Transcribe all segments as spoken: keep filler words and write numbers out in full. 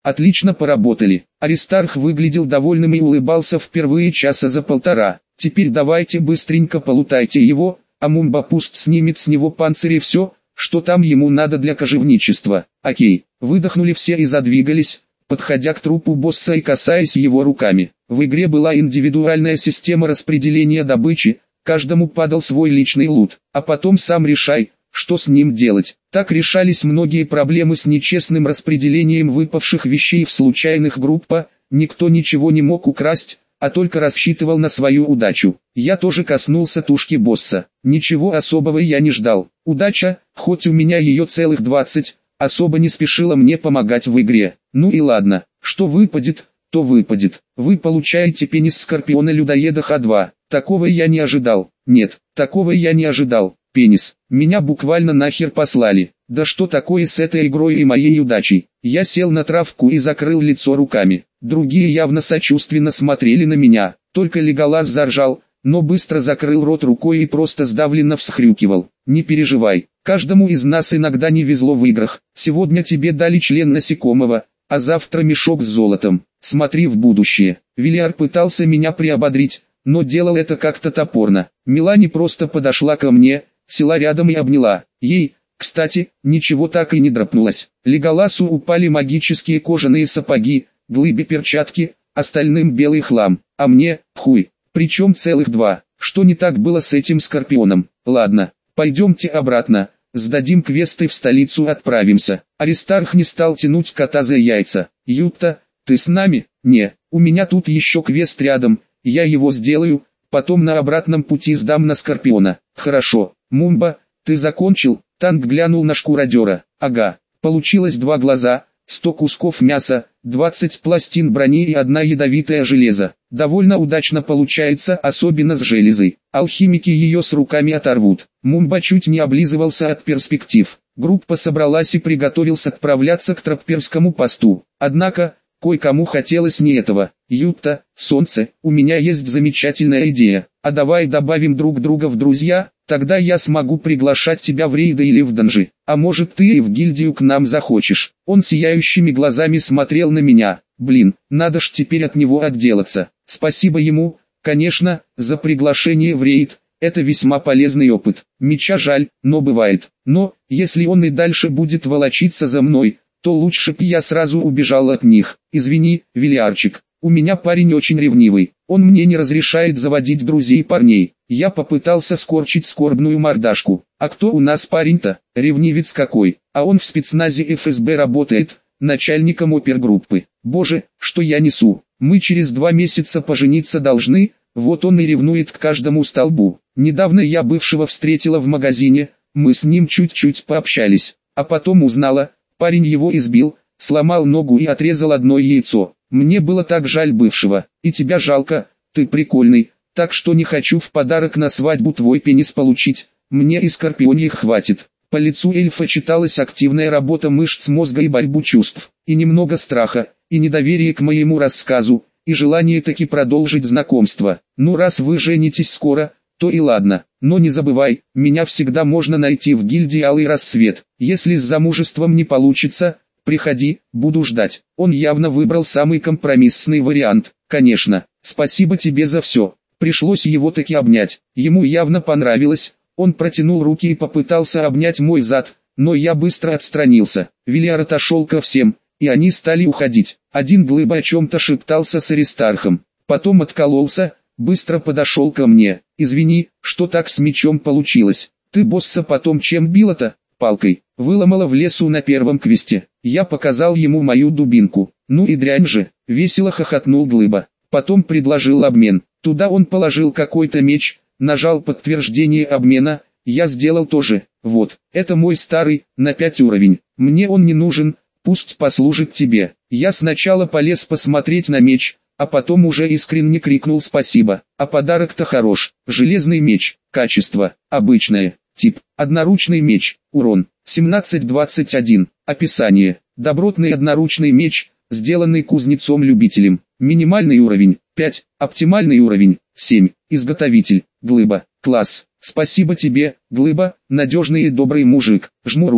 Отлично поработали. Аристарх выглядел довольным и улыбался впервые часа за полтора. Теперь давайте быстренько полутайте его, а Мумба пусть снимет с него панцирь и все, что там ему надо для кожевничества. Окей, выдохнули все и задвигались, подходя к трупу босса и касаясь его руками. В игре была индивидуальная система распределения добычи, каждому падал свой личный лут, а потом сам решай, что с ним делать. Так решались многие проблемы с нечестным распределением выпавших вещей в случайных группах, никто ничего не мог украсть, а только рассчитывал на свою удачу. Я тоже коснулся тушки босса. Ничего особого я не ждал. Удача, хоть у меня ее целых двадцать, особо не спешила мне помогать в игре. Ну и ладно, что выпадет, то выпадет. Вы получаете пенис Скорпиона-людоеда Х два. Такого я не ожидал. Нет, такого я не ожидал. Пенис. Меня буквально нахер послали. Да что такое с этой игрой и моей удачей? Я сел на травку и закрыл лицо руками. Другие явно сочувственно смотрели на меня. Только Леголас заржал, но быстро закрыл рот рукой и просто сдавленно всхрюкивал. Не переживай, каждому из нас иногда не везло в играх. Сегодня тебе дали член насекомого, а завтра мешок с золотом. Смотри в будущее. Вильяр пытался меня приободрить, но делал это как-то топорно. Мелани просто подошла ко мне, села рядом и обняла. Ей, кстати, ничего так и не драпнулось. Леголасу упали магические кожаные сапоги, Глыбе перчатки, остальным белый хлам, а мне, хуй, причем целых два. Что не так было с этим Скорпионом? Ладно, пойдемте обратно, сдадим квесты в столицу, отправимся. Аристарх не стал тянуть кота за яйца. Юпта, ты с нами? Не, у меня тут еще квест рядом, я его сделаю, потом на обратном пути сдам на Скорпиона. Хорошо, Мумба, ты закончил? Танк глянул на шкуродера. Ага, получилось два глаза, сто кусков мяса, двадцать пластин брони и одна ядовитая железо. Довольно удачно получается, особенно с железой. Алхимики ее с руками оторвут. Мумба чуть не облизывался от перспектив. Группа собралась и приготовилась отправляться к Трапперскому посту. Однако, кое-кому хотелось не этого. Юпта, солнце, у меня есть замечательная идея. А давай добавим друг друга в друзья, тогда я смогу приглашать тебя в рейды или в данжи. А может ты и в гильдию к нам захочешь. Он сияющими глазами смотрел на меня. Блин, надо ж теперь от него отделаться. Спасибо ему, конечно, за приглашение в рейд. Это весьма полезный опыт. Меча жаль, но бывает. Но, если он и дальше будет волочиться за мной, то лучше б я сразу убежал от них. Извини, Вильярчик, у меня парень очень ревнивый. Он мне не разрешает заводить друзей парней. Я попытался скорчить скорбную мордашку. А кто у нас парень-то? Ревнивец какой? А он в спецназе эф эс бэ работает, начальником опергруппы. Боже, что я несу? Мы через два месяца пожениться должны, вот он и ревнует к каждому столбу. Недавно я бывшего встретила в магазине, мы с ним чуть-чуть пообщались, а потом узнала, парень его избил, сломал ногу и отрезал одно яйцо. Мне было так жаль бывшего, и тебя жалко, ты прикольный, так что не хочу в подарок на свадьбу твой пенис получить, мне и скорпионьих хватит. По лицу эльфа читалась активная работа мышц мозга и борьбу чувств, и немного страха, и недоверие к моему рассказу, и желание таки продолжить знакомство. Ну раз вы женитесь скоро, то и ладно, но не забывай, меня всегда можно найти в гильдии Алый Рассвет. Если с замужеством не получится, приходи, буду ждать. Он явно выбрал самый компромиссный вариант. Конечно, спасибо тебе за все. Пришлось его таки обнять. Ему явно понравилось. Он протянул руки и попытался обнять мой зад, но я быстро отстранился. Вильяр отошел ко всем, и они стали уходить. Один Глыба о чем-то шептался с Аристархом. Потом откололся, быстро подошел ко мне. Извини, что так с мечом получилось. Ты босса потом чем била-то? Палкой. Выломала в лесу на первом квесте. Я показал ему мою дубинку. Ну и дрянь же. Весело хохотнул Глыба. Потом предложил обмен. Туда он положил какой-то меч, нажал подтверждение обмена. Я сделал тоже. Вот, это мой старый, на пять уровень. Мне он не нужен, пусть послужит тебе. Я сначала полез посмотреть на меч, а потом уже искренне крикнул спасибо. А подарок-то хорош. Железный меч. Качество. Обычное. Тип. Одноручный меч. Урон. семнадцать двадцать один. Описание. Добротный одноручный меч, сделанный кузнецом-любителем. Минимальный уровень. пять. Оптимальный уровень. семь. Изготовитель. Глыба. Класс. Спасибо тебе, Глыба, надежный и добрый мужик. Жму руку.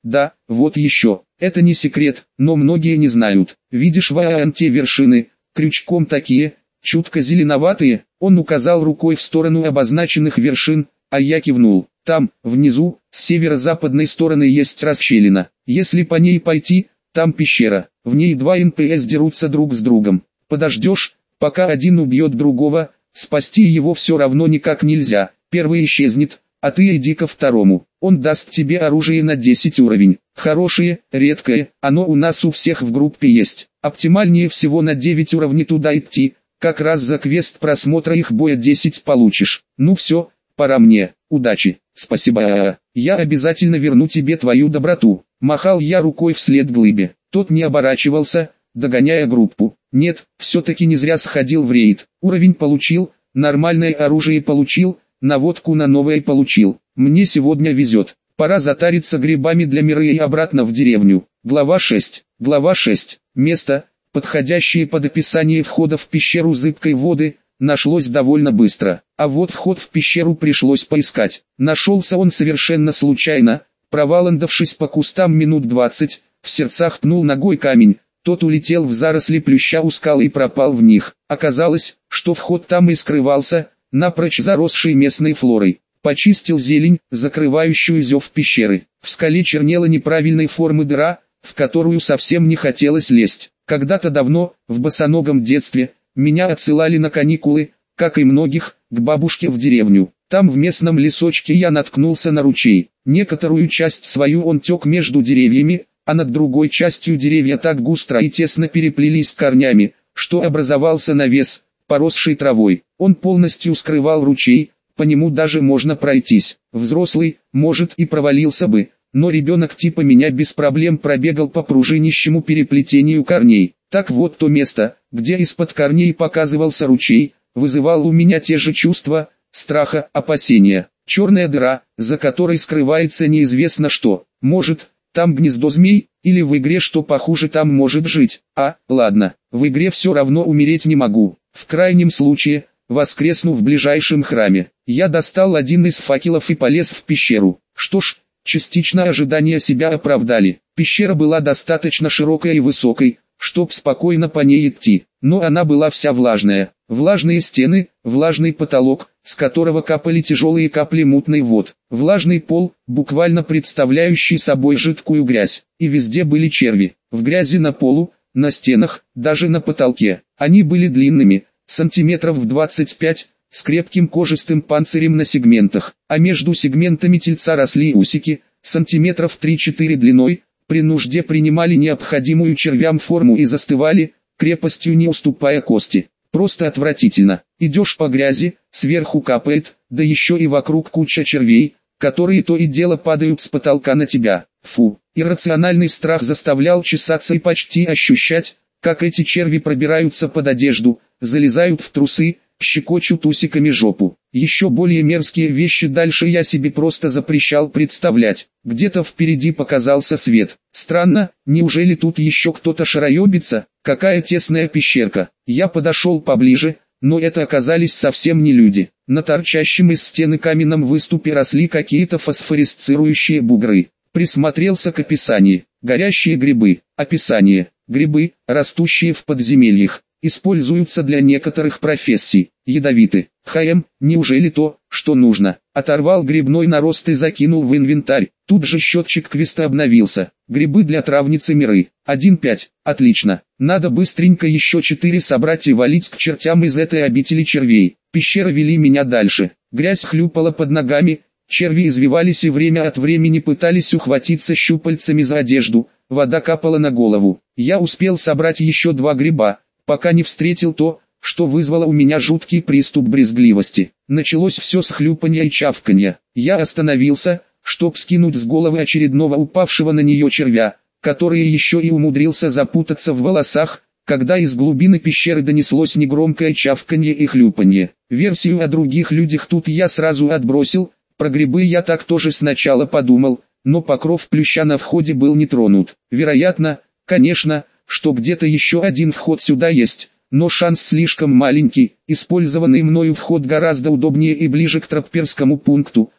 Да, вот еще. Это не секрет, но многие не знают. Видишь вон те вершины, крючком такие, чутко зеленоватые. Он указал рукой в сторону обозначенных вершин, а я кивнул. Там, внизу, с северо-западной стороны есть расщелина. Если по ней пойти, там пещера. В ней два эн пэ эс дерутся друг с другом. Подождешь, пока один убьет другого, спасти его все равно никак нельзя. Первый исчезнет, а ты иди ко второму. Он даст тебе оружие на десять уровень. Хорошее, редкое, оно у нас у всех в группе есть. Оптимальнее всего на девять уровней туда идти, как раз за квест просмотра их боя десять получишь. Ну все, пора мне, удачи, спасибо. Я обязательно верну тебе твою доброту. Махал я рукой вслед глыбе. Тот не оборачивался, догоняя группу. Нет, все-таки не зря сходил в рейд. Уровень получил, нормальное оружие получил, наводку на новое получил. Мне сегодня везет. Пора затариться грибами для Миры и обратно в деревню. Глава шесть. Глава шесть. Место, подходящее под описание входа в пещеру зыбкой воды, нашлось довольно быстро. А вот вход в пещеру пришлось поискать. Нашелся он совершенно случайно, проваландавшись по кустам минут двадцать, в сердцах пнул ногой камень. Тот улетел в заросли плюща у скал и пропал в них. Оказалось, что вход там и скрывался, напрочь заросший местной флорой. Почистил зелень, закрывающую зев пещеры. В скале чернела неправильной формы дыра, в которую совсем не хотелось лезть. Когда-то давно, в босоногом детстве, меня отсылали на каникулы, как и многих, к бабушке в деревню. Там в местном лесочке я наткнулся на ручей. Некоторую часть свою он тек между деревьями, а над другой частью деревья так густо и тесно переплелись корнями, что образовался навес, поросший травой. Он полностью скрывал ручей, по нему даже можно пройтись. Взрослый, может, и провалился бы, но ребенок типа меня без проблем пробегал по пружинищему переплетению корней. Так вот, то место, где из-под корней показывался ручей, вызывало у меня те же чувства: страха, опасения. Черная дыра, за которой скрывается неизвестно что. Может, там гнездо змей, или в игре что похуже там может жить. А, ладно, в игре все равно умереть не могу. В крайнем случае, воскресну в ближайшем храме. Я достал один из факелов и полез в пещеру. Что ж, частично ожидания себя оправдали. Пещера была достаточно широкой и высокой, чтоб спокойно по ней идти, но она была вся влажная. Влажные стены, влажный потолок, с которого капали тяжелые капли мутной воды. Влажный пол, буквально представляющий собой жидкую грязь. И везде были черви. В грязи на полу, на стенах, даже на потолке. Они были длинными, сантиметров в двадцать пять, с крепким кожистым панцирем на сегментах. А между сегментами тельца росли усики, сантиметров три-четыре длиной, при нужде принимали необходимую червям форму и застывали, крепостью не уступая кости. Просто отвратительно. Идешь по грязи, сверху капает, да еще и вокруг куча червей, которые то и дело падают с потолка на тебя. Фу. Иррациональный страх заставлял чесаться и почти ощущать, как эти черви пробираются под одежду, залезают в трусы, щекочут усиками жопу. Еще более мерзкие вещи дальше я себе просто запрещал представлять. Где-то впереди показался свет. Странно, неужели тут еще кто-то шароебится? Какая тесная пещерка. Я подошел поближе, но это оказались совсем не люди. На торчащем из стены каменном выступе росли какие-то фосфорисцирующие бугры. Присмотрелся к описанию. Горящие грибы. Описание. Грибы, растущие в подземельях, используются для некоторых профессий. Ядовиты. ХМ, неужели то, что нужно? Оторвал грибной нарост и закинул в инвентарь. Тут же счетчик квеста обновился. Грибы для травницы Миры. один пять. Отлично. Надо быстренько еще четыре собрать и валить к чертям из этой обители червей. Пещеры вели меня дальше. Грязь хлюпала под ногами, черви извивались и время от времени пытались ухватиться щупальцами за одежду. Вода капала на голову. Я успел собрать еще два гриба, пока не встретил то, что вызвало у меня жуткий приступ брезгливости. Началось все с хлюпанья и чавканья. Я остановился, чтоб скинуть с головы очередного упавшего на нее червя, который еще и умудрился запутаться в волосах, когда из глубины пещеры донеслось негромкое чавканье и хлюпанье. Версию о других людях тут я сразу отбросил, про грибы я так тоже сначала подумал, но покров плюща на входе был не тронут. Вероятно, конечно, что где-то еще один вход сюда есть, но шанс слишком маленький. Использованный мною вход гораздо удобнее и ближе к тропперскому пункту,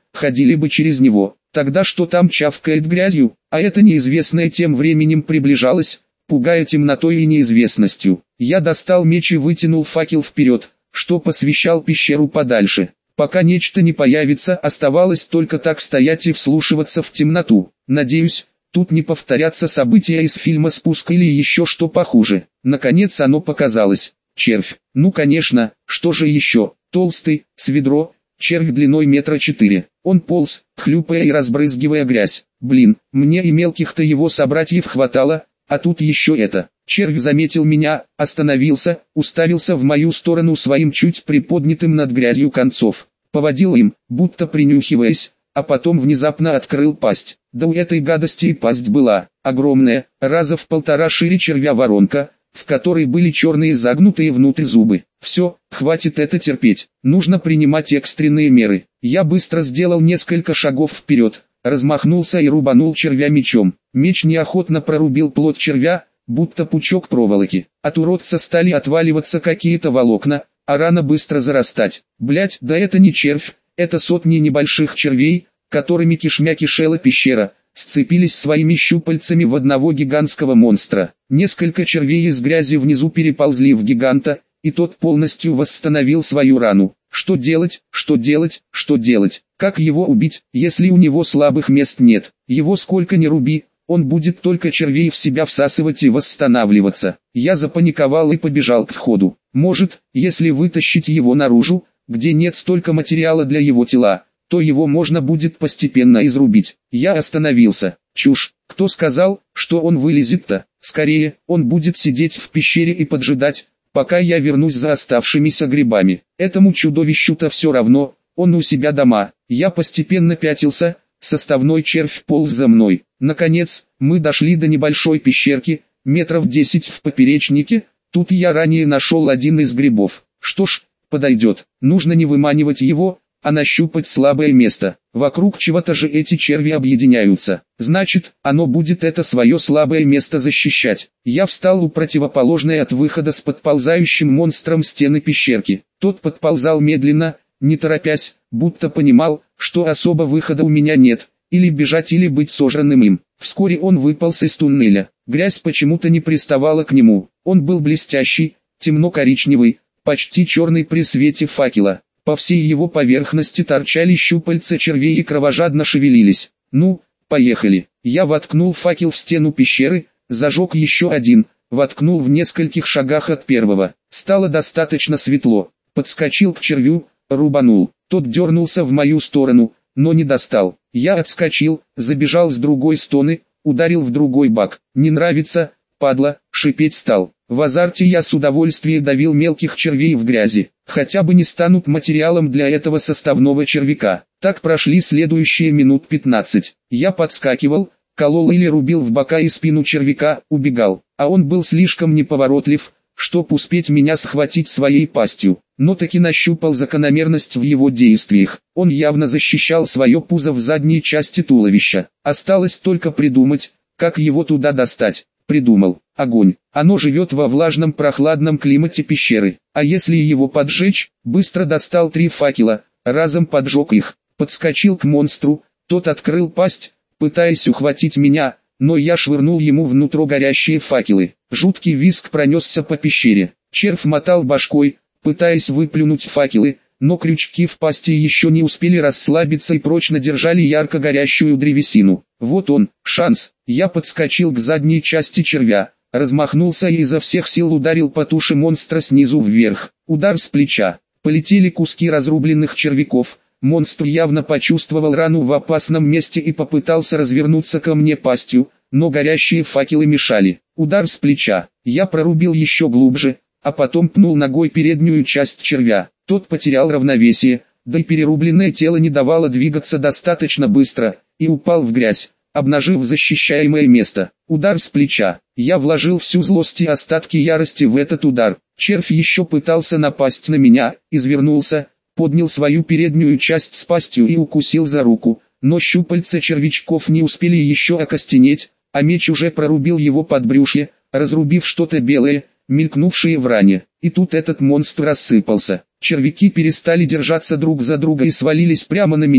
ходили бы через него. Тогда что там чавкает грязью, а это неизвестное тем временем приближалось, пугая темнотой и неизвестностью. Я достал меч и вытянул факел вперед, что посвящал пещеру подальше. Пока нечто не появится, оставалось только так стоять и вслушиваться в темноту. Надеюсь, тут не повторятся события из фильма «Спуск» или еще что похуже. Наконец оно показалось. Червь. Ну конечно, что же еще? Толстый, с ведро, червь длиной метра четыре. Он полз, хлюпая и разбрызгивая грязь. Блин, мне и мелких-то его собратьев хватало, а тут еще это. Червь заметил меня, остановился, уставился в мою сторону своим чуть приподнятым над грязью концов. Поводил им, будто принюхиваясь, а потом внезапно открыл пасть. Да у этой гадости и пасть была огромная, раза в полтора шире червя воронка, в которой были черные загнутые внутрь зубы. Все, хватит это терпеть, нужно принимать экстренные меры. Я быстро сделал несколько шагов вперед, размахнулся и рубанул червя мечом. Меч неохотно прорубил плоть червя, будто пучок проволоки. От уродца стали отваливаться какие-то волокна, а рана быстро зарастать. Блять, да это не червь, это сотни небольших червей, которыми кишмя кишела пещера, сцепились своими щупальцами в одного гигантского монстра. Несколько червей из грязи внизу переползли в гиганта, и тот полностью восстановил свою рану. Что делать, что делать, что делать? Как его убить, если у него слабых мест нет? Его сколько ни руби, он будет только червей в себя всасывать и восстанавливаться. Я запаниковал и побежал к входу. Может, если вытащить его наружу, где нет столько материала для его тела, то его можно будет постепенно изрубить. Я остановился. Чушь. Кто сказал, что он вылезет-то? Скорее, он будет сидеть в пещере и поджидать, пока я вернусь за оставшимися грибами. Этому чудовищу-то все равно, он у себя дома. Я постепенно пятился, составной червь полз за мной. Наконец, мы дошли до небольшой пещерки, метров десять в поперечнике. Тут я ранее нашел один из грибов. Что ж, подойдет. Нужно не выманивать его, а нащупать слабое место. Вокруг чего-то же эти черви объединяются. Значит, оно будет это свое слабое место защищать. Я встал у противоположной от выхода с подползающим монстром стены пещерки. Тот подползал медленно, не торопясь, будто понимал, что особо выхода у меня нет, или бежать, или быть сожранным им. Вскоре он выполз из туннеля. Грязь почему-то не приставала к нему. Он был блестящий, темно-коричневый, почти черный при свете факела. По всей его поверхности торчали щупальца червей и кровожадно шевелились. Ну, поехали. Я воткнул факел в стену пещеры, зажег еще один, воткнул в нескольких шагах от первого. Стало достаточно светло. Подскочил к червю, рубанул. Тот дернулся в мою сторону, но не достал. Я отскочил, забежал с другой стороны, ударил в другой бак. Не нравится, падла, шипеть стал. В азарте я с удовольствием давил мелких червей в грязи. Хотя бы не станут материалом для этого составного червяка. Так прошли следующие минут пятнадцать. Я подскакивал, колол или рубил в бока и спину червяка, убегал. А он был слишком неповоротлив, чтоб успеть меня схватить своей пастью. Но таки нащупал закономерность в его действиях. Он явно защищал свое пузо в задней части туловища. Осталось только придумать, как его туда достать. Придумал. Огонь. Оно живет во влажном прохладном климате пещеры. А если его поджечь? Быстро достал три факела, разом поджег их. Подскочил к монстру, тот открыл пасть, пытаясь ухватить меня, но я швырнул ему внутрь горящие факелы. Жуткий визг пронесся по пещере. Червь мотал башкой, пытаясь выплюнуть факелы, но крючки в пасти еще не успели расслабиться и прочно держали ярко горящую древесину. Вот он, шанс. Я подскочил к задней части червя, размахнулся и изо всех сил ударил по туше монстра снизу вверх. Удар с плеча. Полетели куски разрубленных червяков. Монстр явно почувствовал рану в опасном месте и попытался развернуться ко мне пастью, но горящие факелы мешали. Удар с плеча. Я прорубил еще глубже, а потом пнул ногой переднюю часть червя. Тот потерял равновесие, да и перерубленное тело не давало двигаться достаточно быстро, и упал в грязь, обнажив защищаемое место. Удар с плеча. Я вложил всю злость и остатки ярости в этот удар. Червь еще пытался напасть на меня, извернулся, поднял свою переднюю часть с пастью и укусил за руку, но щупальца червячков не успели еще окостенеть, а меч уже прорубил его подбрюшье, разрубив что-то белое, мелькнувшее в ране. И тут этот монстр рассыпался. Червяки перестали держаться друг за друга и свалились прямо на меня,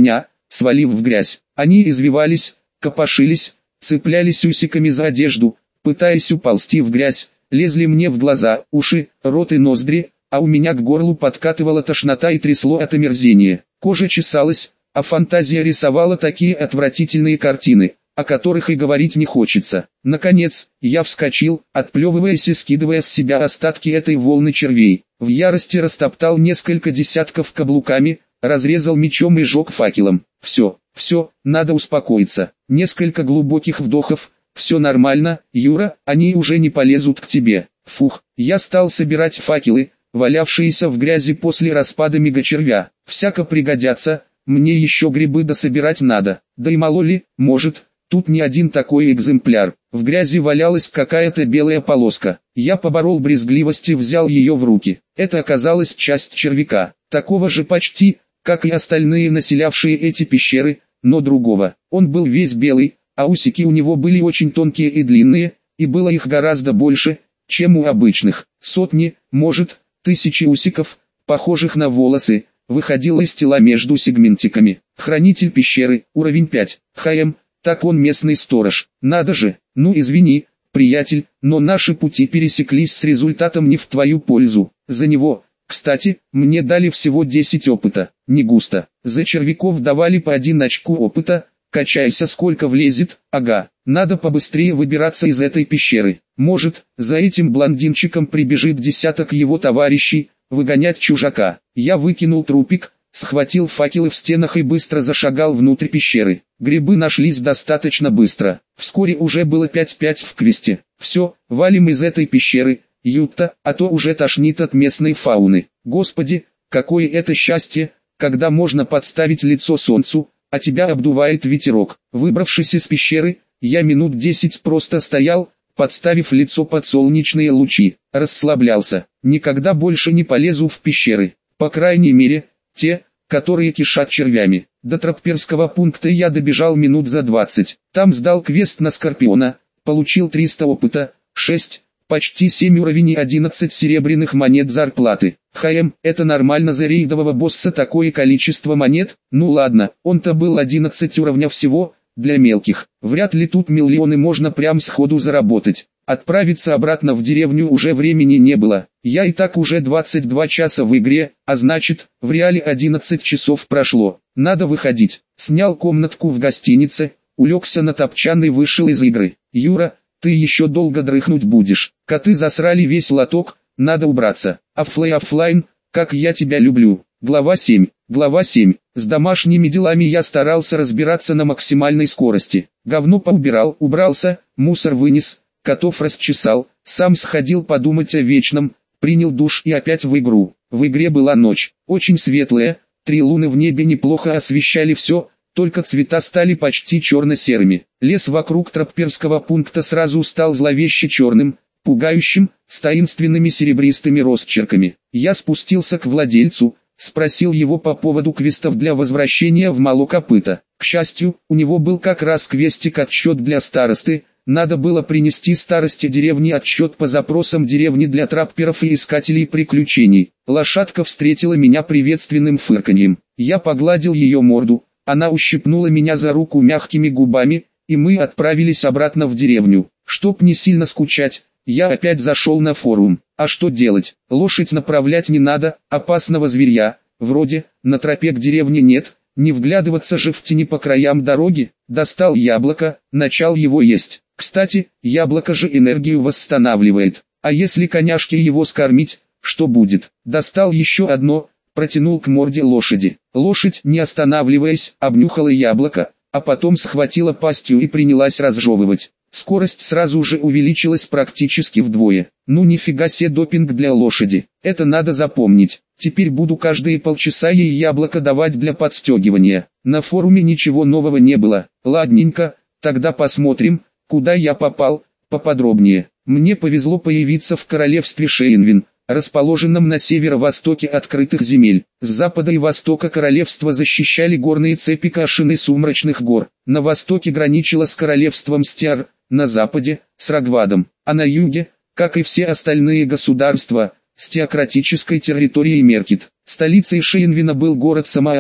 свалив в грязь. Они извивались, копошились, цеплялись усиками за одежду, пытаясь уползти в грязь, лезли мне в глаза, уши, рот и ноздри, а у меня к горлу подкатывала тошнота и трясло от омерзения. Кожа чесалась, а фантазия рисовала такие отвратительные картины, о которых и говорить не хочется. Наконец, я вскочил, отплевываясь и скидывая с себя остатки этой волны червей. В ярости растоптал несколько десятков каблуками, разрезал мечом и жег факелом. Все, все, надо успокоиться. Несколько глубоких вдохов. Все нормально, Юра, они уже не полезут к тебе. Фух, я стал собирать факелы, валявшиеся в грязи после распада мегачервя. Всяко пригодятся, мне еще грибы дособирать надо. Да и мало ли, может, тут не один такой экземпляр. В грязи валялась какая-то белая полоска. Я поборол брезгливость и взял ее в руки. Это оказалась часть червяка, такого же почти, как и остальные населявшие эти пещеры, но другого. Он был весь белый, а усики у него были очень тонкие и длинные, и было их гораздо больше, чем у обычных. Сотни, может, тысячи усиков, похожих на волосы, выходило из тела между сегментиками. Хранитель пещеры, уровень пять, ХМ, так он местный сторож. Надо же, ну извини, приятель, но наши пути пересеклись с результатом не в твою пользу. За него, кстати, мне дали всего десять опыта, не густо. За червяков давали по один очку опыта. Качайся сколько влезет, ага, надо побыстрее выбираться из этой пещеры. Может, за этим блондинчиком прибежит десяток его товарищей, выгонять чужака. Я выкинул трупик, схватил факелы в стенах и быстро зашагал внутрь пещеры. Грибы нашлись достаточно быстро. Вскоре уже было пять пять в квесте. Все, валим из этой пещеры, Ютта, а то уже тошнит от местной фауны. Господи, какое это счастье, когда можно подставить лицо солнцу, а тебя обдувает ветерок. Выбравшись из пещеры, я минут десять просто стоял, подставив лицо под солнечные лучи, расслаблялся. Никогда больше не полезу в пещеры, по крайней мере, те, которые кишат червями. До трапперского пункта я добежал минут за двадцать. Там сдал квест на Скорпиона, получил триста опыта, шесть, почти семь уровней и одиннадцать серебряных монет зарплаты. ХМ, это нормально за рейдового босса такое количество монет? Ну ладно, он-то был одиннадцать уровня всего, для мелких. Вряд ли тут миллионы можно прям сходу заработать. Отправиться обратно в деревню уже времени не было. Я и так уже двадцать два часа в игре, а значит, в реале одиннадцать часов прошло. Надо выходить. Снял комнатку в гостинице, улегся на топчан и вышел из игры. Юра, ты еще долго дрыхнуть будешь. Коты засрали весь лоток, надо убраться. Оффлей оффлайн, как я тебя люблю. Глава семь. Глава семь. С домашними делами я старался разбираться на максимальной скорости. Говно поубирал, убрался, мусор вынес, котов расчесал, сам сходил подумать о вечном, принял душ и опять в игру. В игре была ночь, очень светлая, три луны в небе неплохо освещали все, только цвета стали почти черно-серыми. Лес вокруг трапперского пункта сразу стал зловеще черным, пугающим, с таинственными серебристыми росчерками. Я спустился к владельцу, спросил его по поводу квестов для возвращения в Малокопыто. К счастью, у него был как раз квестик-отчет для старосты, надо было принести старосте деревни отчет по запросам деревни для трапперов и искателей приключений. Лошадка встретила меня приветственным фырканьем. Я погладил ее морду, она ущипнула меня за руку мягкими губами, и мы отправились обратно в деревню. Чтоб не сильно скучать, я опять зашел на форум. А что делать? Лошадь направлять не надо, опасного зверья, вроде, на тропе к деревне нет, не вглядываться же в тени по краям дороги. Достал яблоко, начал его есть. Кстати, яблоко же энергию восстанавливает. А если коняшке его скормить, что будет? Достал еще одно, протянул к морде лошади. Лошадь, не останавливаясь, обнюхала яблоко, а потом схватила пастью и принялась разжевывать. Скорость сразу же увеличилась практически вдвое. Ну нифига себе допинг для лошади. Это надо запомнить. Теперь буду каждые полчаса ей яблоко давать для подстегивания. На форуме ничего нового не было. Ладненько, тогда посмотрим, куда я попал, поподробнее. Мне повезло появиться в королевстве Шейнвин, расположенном на северо-востоке открытых земель. С запада и востока королевства защищали горные цепи Кашины сумрачных гор. На востоке граничило с королевством Стиар, на западе – с Рагвадом, а на юге, как и все остальные государства, с теократической территорией Меркит. Столицей Шейнвина был город Самаар,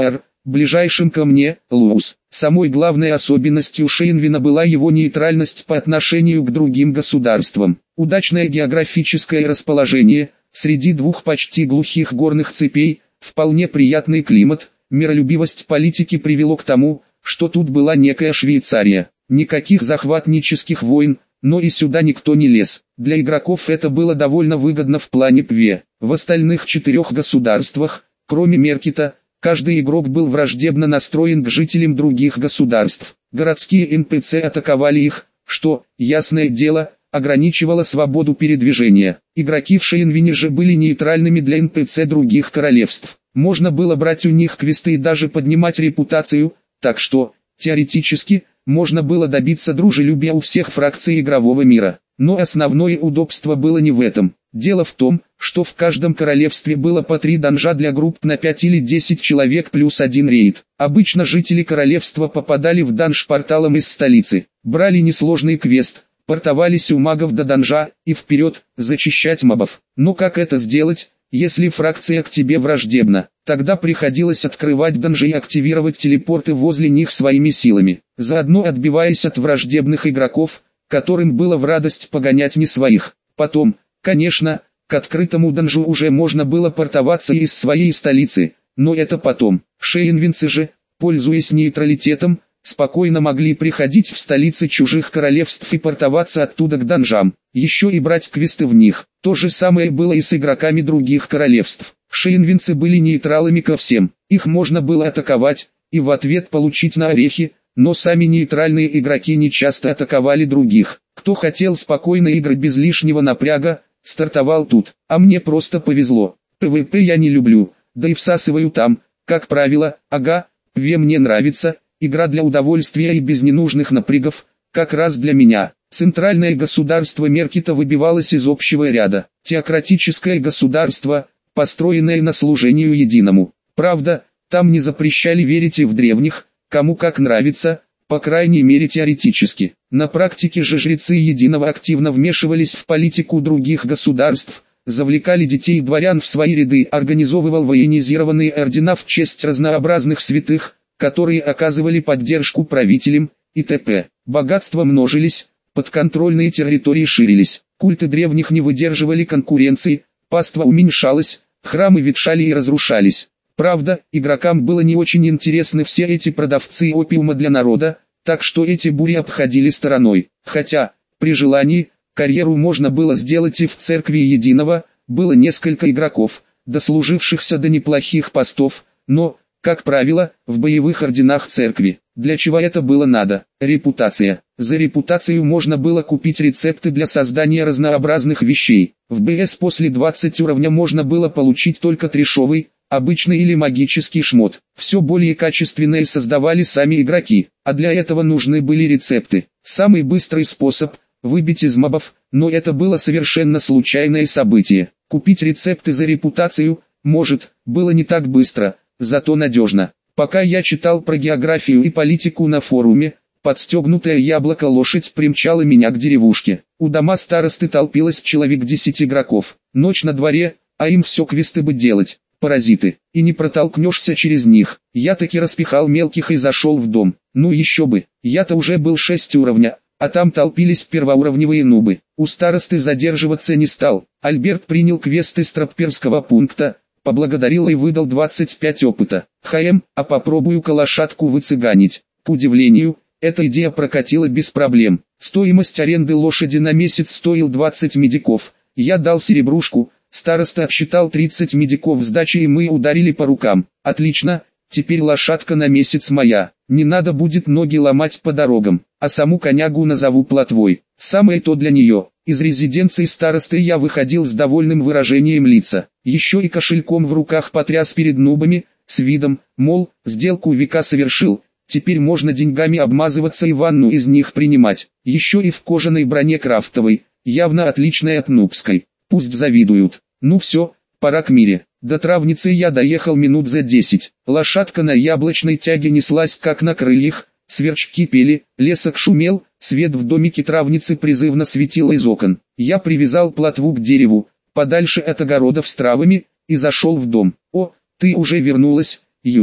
ближайшим ко мне, Луус. Самой главной особенностью Шейнвина была его нейтральность по отношению к другим государствам. Удачное географическое расположение, среди двух почти глухих горных цепей, вполне приятный климат, миролюбивость политики привело к тому, что тут была некая Швейцария. Никаких захватнических войн, но и сюда никто не лез. Для игроков это было довольно выгодно в плане ПВЕ. В остальных четырех государствах, кроме Меркита, каждый игрок был враждебно настроен к жителям других государств. Городские эн пэ цэ атаковали их, что, ясное дело, ограничивало свободу передвижения. Игроки в Шейнвине же были нейтральными для эн пэ цэ других королевств. Можно было брать у них квесты и даже поднимать репутацию, так что, теоретически, можно было добиться дружелюбия у всех фракций игрового мира. Но основное удобство было не в этом. Дело в том, что в каждом королевстве было по три данжа для групп на пять или десять человек плюс один рейд. Обычно жители королевства попадали в данж порталом из столицы, брали несложный квест, портовались у магов до данжа и вперед, зачищать мобов. Но как это сделать, если фракция к тебе враждебна? Тогда приходилось открывать данжи и активировать телепорты возле них своими силами, заодно отбиваясь от враждебных игроков, которым было в радость погонять не своих. Потом, конечно, к открытому данжу уже можно было портоваться и из своей столицы, но это потом. Шейнвинцы же, пользуясь нейтралитетом, спокойно могли приходить в столицы чужих королевств и портоваться оттуда к данжам, еще и брать квесты в них. То же самое было и с игроками других королевств. Шейнвинцы были нейтралами ко всем, их можно было атаковать, и в ответ получить на орехи, но сами нейтральные игроки не часто атаковали других. Кто хотел спокойно играть без лишнего напряга, стартовал тут, а мне просто повезло. пэ вэ пэ я не люблю, да и всасываю там, как правило, ага, пэ вэ мне нравится, игра для удовольствия и без ненужных напрягов, как раз для меня. Центральное государство Меркита выбивалось из общего ряда. Теократическое государство, построенное на служению единому. Правда, там не запрещали верить и в древних, кому как нравится, по крайней мере теоретически. На практике же жрецы единого активно вмешивались в политику других государств, завлекали детей и дворян в свои ряды, организовывал военизированные ордена в честь разнообразных святых, которые оказывали поддержку правителям, и т.п. Богатства множились, подконтрольные территории ширились, культы древних не выдерживали конкуренции, паства уменьшалась, храмы ветшали и разрушались. Правда, игрокам было не очень интересны все эти продавцы опиума для народа, так что эти бури обходили стороной. Хотя, при желании, карьеру можно было сделать и в церкви единого, было несколько игроков, дослужившихся до неплохих постов, но, как правило, в боевых орденах церкви. Для чего это было надо? Репутация. За репутацию можно было купить рецепты для создания разнообразных вещей. В бэ эс после двадцати уровня можно было получить только трешовый, обычный или магический шмот. Все более качественное создавали сами игроки, а для этого нужны были рецепты. Самый быстрый способ – выбить из мобов, но это было совершенно случайное событие. Купить рецепты за репутацию, может, было не так быстро, зато надежно. Пока я читал про географию и политику на форуме, подстегнутая яблоко лошадь примчала меня к деревушке. У дома старосты толпилось человек десять игроков. Ночь на дворе, а им все квесты бы делать. Паразиты. И не протолкнешься через них. Я таки распихал мелких и зашел в дом. Ну еще бы, я-то уже был шесть уровня, а там толпились первоуровневые нубы. У старосты задерживаться не стал. Альберт принял квест из тропперского пункта, поблагодарил и выдал двадцать пять опыта. ХМ, а попробую-ка лошадку выцыганить. К удивлению, эта идея прокатила без проблем. Стоимость аренды лошади на месяц стоил двадцать медиков. Я дал серебрушку, староста отсчитал тридцать медиков сдачи и мы ударили по рукам. Отлично, теперь лошадка на месяц моя. Не надо будет ноги ломать по дорогам, а саму конягу назову плотвой. Самое то для нее. Из резиденции старосты я выходил с довольным выражением лица. Еще и кошельком в руках потряс перед нубами, с видом, мол, сделку века совершил. Теперь можно деньгами обмазываться и ванну из них принимать. Еще и в кожаной броне крафтовой, явно отличной от нубской. Пусть завидуют. Ну все, пора к мире. До травницы я доехал минут за десять. Лошадка на яблочной тяге неслась как на крыльях, сверчки пели, лесок шумел, свет в домике травницы призывно светил из окон. Я привязал плотву к дереву, подальше от огородов с травами, и зашел в дом. О, ты уже вернулась, Ютта.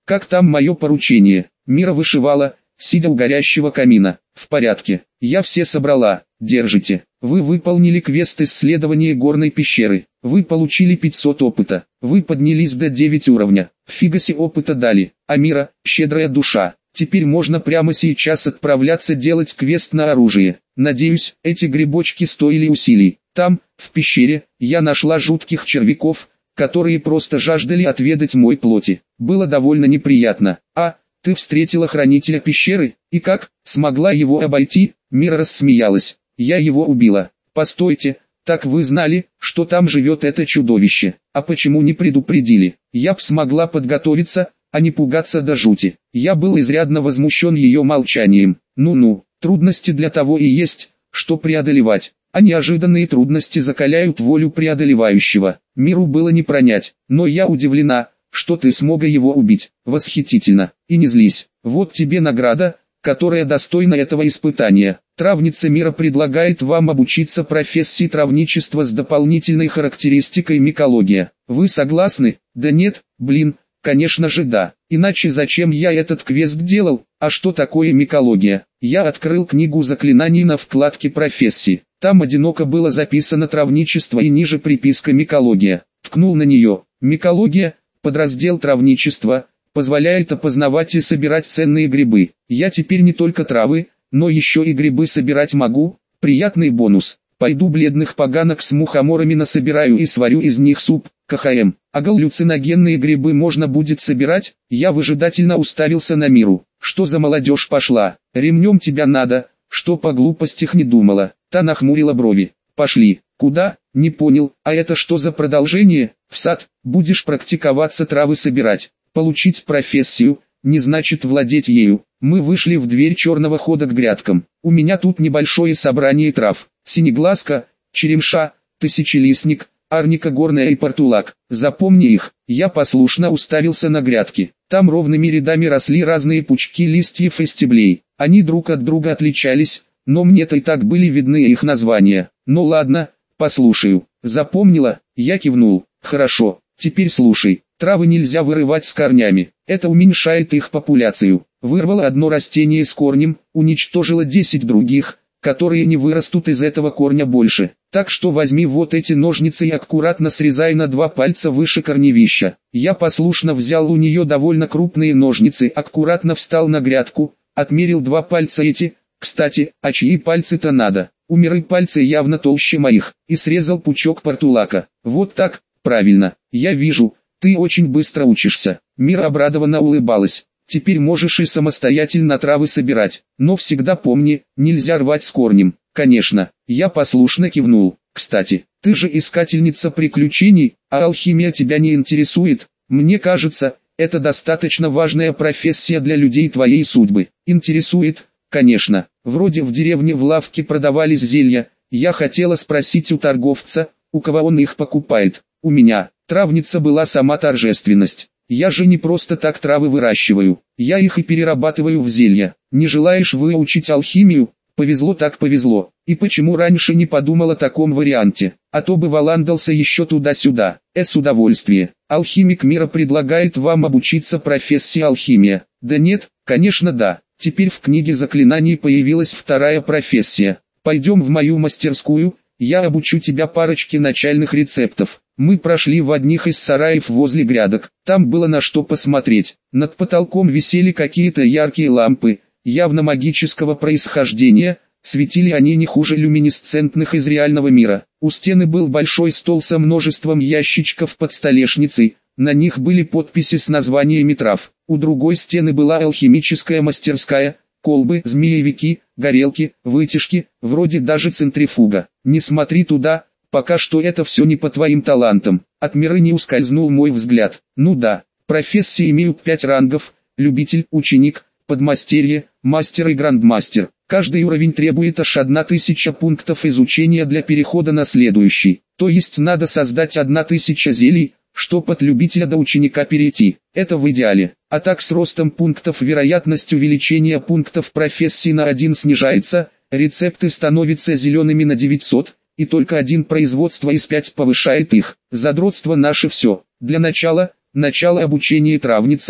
Как там мое поручение? Мира вышивала, сидя у горящего камина. В порядке. Я все собрала. Держите. Вы выполнили квест исследования горной пещеры. Вы получили пятьсот опыта. Вы поднялись до девять уровня. Фигаси опыта дали. А Мира, щедрая душа. Теперь можно прямо сейчас отправляться делать квест на оружие. Надеюсь, эти грибочки стоили усилий. Там, в пещере, я нашла жутких червяков, которые просто жаждали отведать мой плоти. Было довольно неприятно. А, ты встретила хранителя пещеры? И как, смогла его обойти? Мира рассмеялась. Я его убила. Постойте, так вы знали, что там живет это чудовище? А почему не предупредили? Я б смогла подготовиться, а не пугаться до жути. Я был изрядно возмущен ее молчанием. Ну-ну, трудности для того и есть, что преодолевать. А неожиданные трудности закаляют волю преодолевающего. Миру было не пронять, но я удивлена, что ты смогла его убить. Восхитительно. И не злись. Вот тебе награда, которая достойна этого испытания. Травница Мира предлагает вам обучиться профессии травничества с дополнительной характеристикой микология. Вы согласны? Да нет, блин, конечно же да. Иначе зачем я этот квест делал? А что такое микология? Я открыл книгу заклинаний на вкладке профессии. Там одиноко было записано травничество и ниже приписка микология. Ткнул на нее. Микология, подраздел травничества, позволяет опознавать и собирать ценные грибы. Я теперь не только травы, но еще и грибы собирать могу. Приятный бонус. Пойду бледных поганок с мухоморами насобираю и сварю из них суп. КХМ. А галлюциногенные грибы можно будет собирать? Я выжидательно уставился на Миру. Что за молодежь пошла? Ремнем тебя надо, что по глупостях не думала. Та нахмурила брови. Пошли. Куда? Не понял. А это что за продолжение? В сад. Будешь практиковаться травы собирать. Получить профессию, не значит владеть ею. Мы вышли в дверь черного хода к грядкам. У меня тут небольшое собрание трав. Синеглазка, черемша, тысячелистник, арника горная и портулак. Запомни их. Я послушно уставился на грядки. Там ровными рядами росли разные пучки листьев и стеблей. Они друг от друга отличались, но мне-то и так были видны их названия. Ну ладно, послушаю. Запомнила? Я кивнул. Хорошо, теперь слушай. Травы нельзя вырывать с корнями. Это уменьшает их популяцию. Вырвала одно растение с корнем, уничтожила десять других, которые не вырастут из этого корня больше. Так что возьми вот эти ножницы и аккуратно срезай на два пальца выше корневища. Я послушно взял у нее довольно крупные ножницы, аккуратно встал на грядку, отмерил два пальца эти, кстати, а чьи пальцы-то надо? У Миры пальцы явно толще моих, и срезал пучок портулака. Вот так, правильно, я вижу, ты очень быстро учишься. Мира обрадованно улыбалась. Теперь можешь и самостоятельно травы собирать, но всегда помни, нельзя рвать с корнем. Конечно, я послушно кивнул. Кстати, ты же искательница приключений, а алхимия тебя не интересует? Мне кажется, это достаточно важная профессия для людей твоей судьбы. Интересует, конечно. Вроде в деревне в лавке продавались зелья, я хотела спросить у торговца, у кого он их покупает. У меня. Травница была сама торжественность. Я же не просто так травы выращиваю, я их и перерабатываю в зелья. Не желаешь выучить алхимию? Повезло так повезло. И почему раньше не подумал о таком варианте? А то бы валандался еще туда-сюда. Э, с удовольствием. Алхимик Мира предлагает вам обучиться профессии алхимия. Да нет, конечно да. Теперь в книге заклинаний появилась вторая профессия. Пойдем в мою мастерскую, я обучу тебя парочке начальных рецептов. Мы прошли в одних из сараев возле грядок, там было на что посмотреть. Над потолком висели какие-то яркие лампы, явно магического происхождения, светили они не хуже люминесцентных из реального мира. У стены был большой стол со множеством ящичков под столешницей, на них были подписи с названиями трав. У другой стены была алхимическая мастерская, колбы, змеевики, горелки, вытяжки, вроде даже центрифуга. Не смотри туда, пока что это все не по твоим талантам. От Миры не ускользнул мой взгляд. Ну да, профессии имеют пять рангов: любитель, ученик, подмастерье, мастер и грандмастер. Каждый уровень требует аж одна тысяча пунктов изучения для перехода на следующий. То есть надо создать одна тысяча зелий, чтоб от любителя до ученика перейти. Это в идеале. А так с ростом пунктов вероятность увеличения пунктов профессии на один снижается, рецепты становятся зелеными на девятьсот, и только один производство из пять повышает их. Задротство наше все. Для начала, начало обучения травница,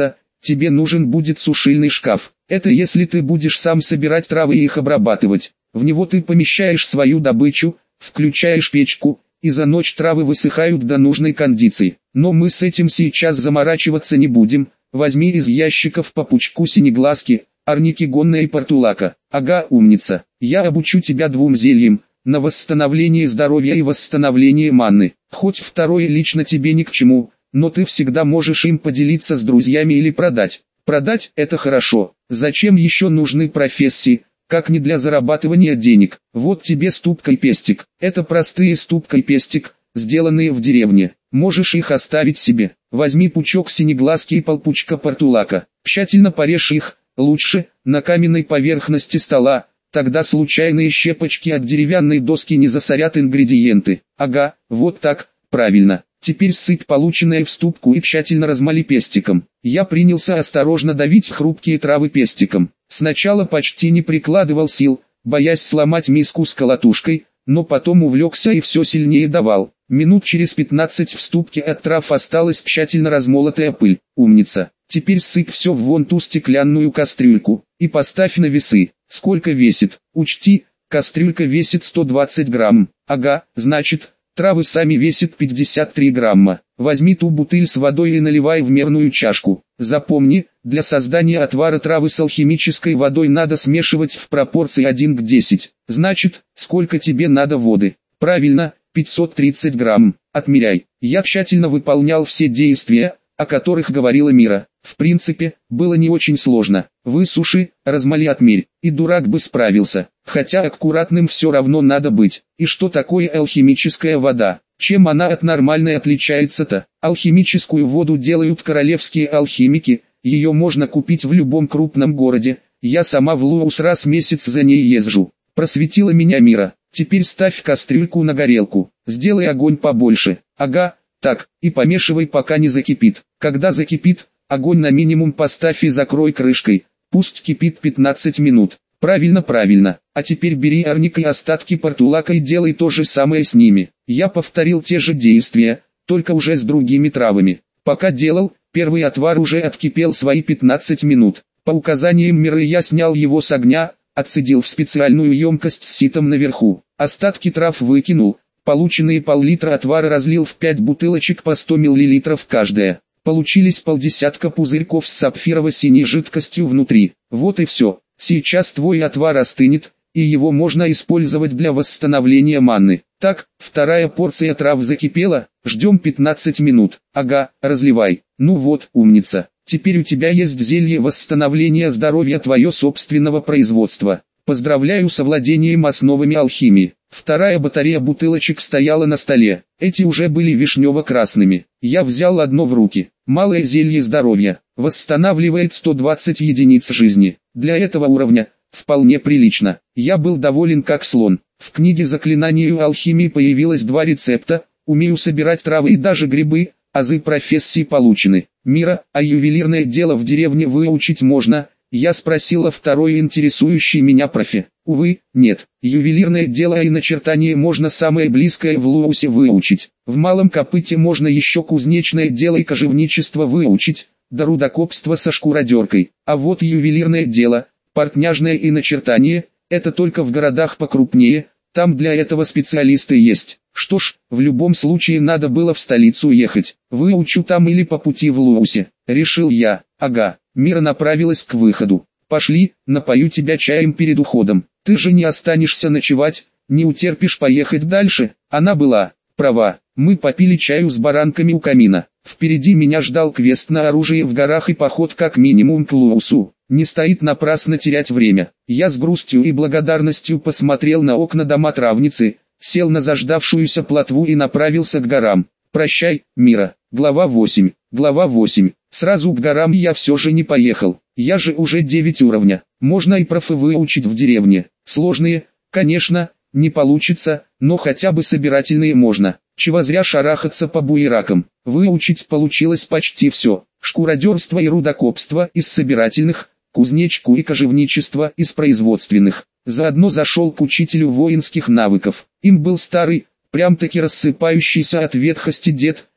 тебе нужен будет сушильный шкаф. Это если ты будешь сам собирать травы и их обрабатывать. В него ты помещаешь свою добычу, включаешь печку, и за ночь травы высыхают до нужной кондиции. Но мы с этим сейчас заморачиваться не будем. Возьми из ящиков по пучку синеглазки, арники гонная и портулака. Ага, умница. Я обучу тебя двум зельям, на восстановление здоровья и восстановление манны. Хоть второе лично тебе ни к чему, но ты всегда можешь им поделиться с друзьями или продать. Продать – это хорошо. Зачем еще нужны профессии, как не для зарабатывания денег? Вот тебе ступка и пестик. Это простые ступка и пестик, сделанные в деревне. Можешь их оставить себе. Возьми пучок синеглазки и полпучка портулака. Тщательно порежь их, лучше, на каменной поверхности стола. Тогда случайные щепочки от деревянной доски не засорят ингредиенты. Ага, вот так, правильно. Теперь сыпь полученное в ступку и тщательно размоли пестиком. Я принялся осторожно давить хрупкие травы пестиком. Сначала почти не прикладывал сил, боясь сломать миску с колотушкой, но потом увлекся и все сильнее давал. Минут через пятнадцать в ступке от трав осталась тщательно размолотая пыль. Умница. Теперь сыпь все в вон ту стеклянную кастрюльку и поставь на весы. Сколько весит? Учти, кастрюлька весит сто двадцать грамм. Ага, значит, травы сами весят пятьдесят три грамма. Возьми ту бутыль с водой и наливай в мерную чашку. Запомни, для создания отвара травы с алхимической водой надо смешивать в пропорции один к десяти. Значит, сколько тебе надо воды? Правильно, пятьсот тридцать грамм. Отмеряй. Я тщательно выполнял все действия, о которых говорила Мира. В принципе, было не очень сложно. Высуши, размоли, отмерь, и дурак бы справился. Хотя аккуратным все равно надо быть. И что такое алхимическая вода? Чем она от нормальной отличается-то? Алхимическую воду делают королевские алхимики, ее можно купить в любом крупном городе. Я сама в Луус раз в месяц за ней езжу. Просветила меня Мира. Теперь ставь кастрюльку на горелку, сделай огонь побольше. Ага, так, и помешивай, пока не закипит. Когда закипит, огонь на минимум поставь и закрой крышкой. Пусть кипит пятнадцать минут. Правильно, правильно. А теперь бери арник и остатки портулака и делай то же самое с ними. Я повторил те же действия, только уже с другими травами. Пока делал, первый отвар уже откипел свои пятнадцать минут. По указаниям Миры я снял его с огня, отцедил в специальную емкость с ситом наверху. Остатки трав выкинул, полученные пол-литра отвара разлил в пять бутылочек по сто миллилитров каждая. Получились полдесятка пузырьков с сапфирово-синей жидкостью внутри. Вот и все. Сейчас твой отвар остынет, и его можно использовать для восстановления манны. Так, вторая порция трав закипела, ждем пятнадцать минут. Ага, разливай. Ну вот, умница. Теперь у тебя есть зелье восстановления здоровья твое собственного производства. Поздравляю с овладением основами алхимии. Вторая батарея бутылочек стояла на столе. Эти уже были вишнево-красными. Я взял одно в руки. Малое зелье здоровья. Восстанавливает сто двадцать единиц жизни. Для этого уровня вполне прилично. Я был доволен как слон. В книге заклинания алхимии появилось два рецепта. Умею собирать травы и даже грибы. Азы профессии получены. Мира, а ювелирное дело в деревне выучить можно? Я спросила второй интересующий меня профи. Увы, нет. Ювелирное дело и начертание можно самое близкое в Луусе выучить. В Малом Копыте можно еще кузнечное дело и кожевничество выучить, да рудокопство со шкуродеркой. А вот ювелирное дело, портняжное и начертание, это только в городах покрупнее, там для этого специалисты есть. Что ж, в любом случае надо было в столицу ехать. Выучу там или по пути в Луусе, решил я. Ага. Мира направилась к выходу. Пошли, напою тебя чаем перед уходом. Ты же не останешься ночевать, не утерпишь поехать дальше. Она была права. Мы попили чаю с баранками у камина. Впереди меня ждал квест на оружие в горах и поход как минимум к Луусу. Не стоит напрасно терять время. Я с грустью и благодарностью посмотрел на окна дома травницы, сел на заждавшуюся плотву и направился к горам. Прощай, Мира. Глава восемь. Глава восемь. Сразу к горам я все же не поехал. Я же уже девять уровня. Можно и профы выучить в деревне. Сложные, конечно, не получится, но хотя бы собирательные можно. Чего зря шарахаться по буеракам. Выучить получилось почти все. Шкуродерство и рудокопство из собирательных, кузнечку и кожевничество из производственных. Заодно зашел к учителю воинских навыков. Им был старый, прям-таки рассыпающийся от ветхости дед,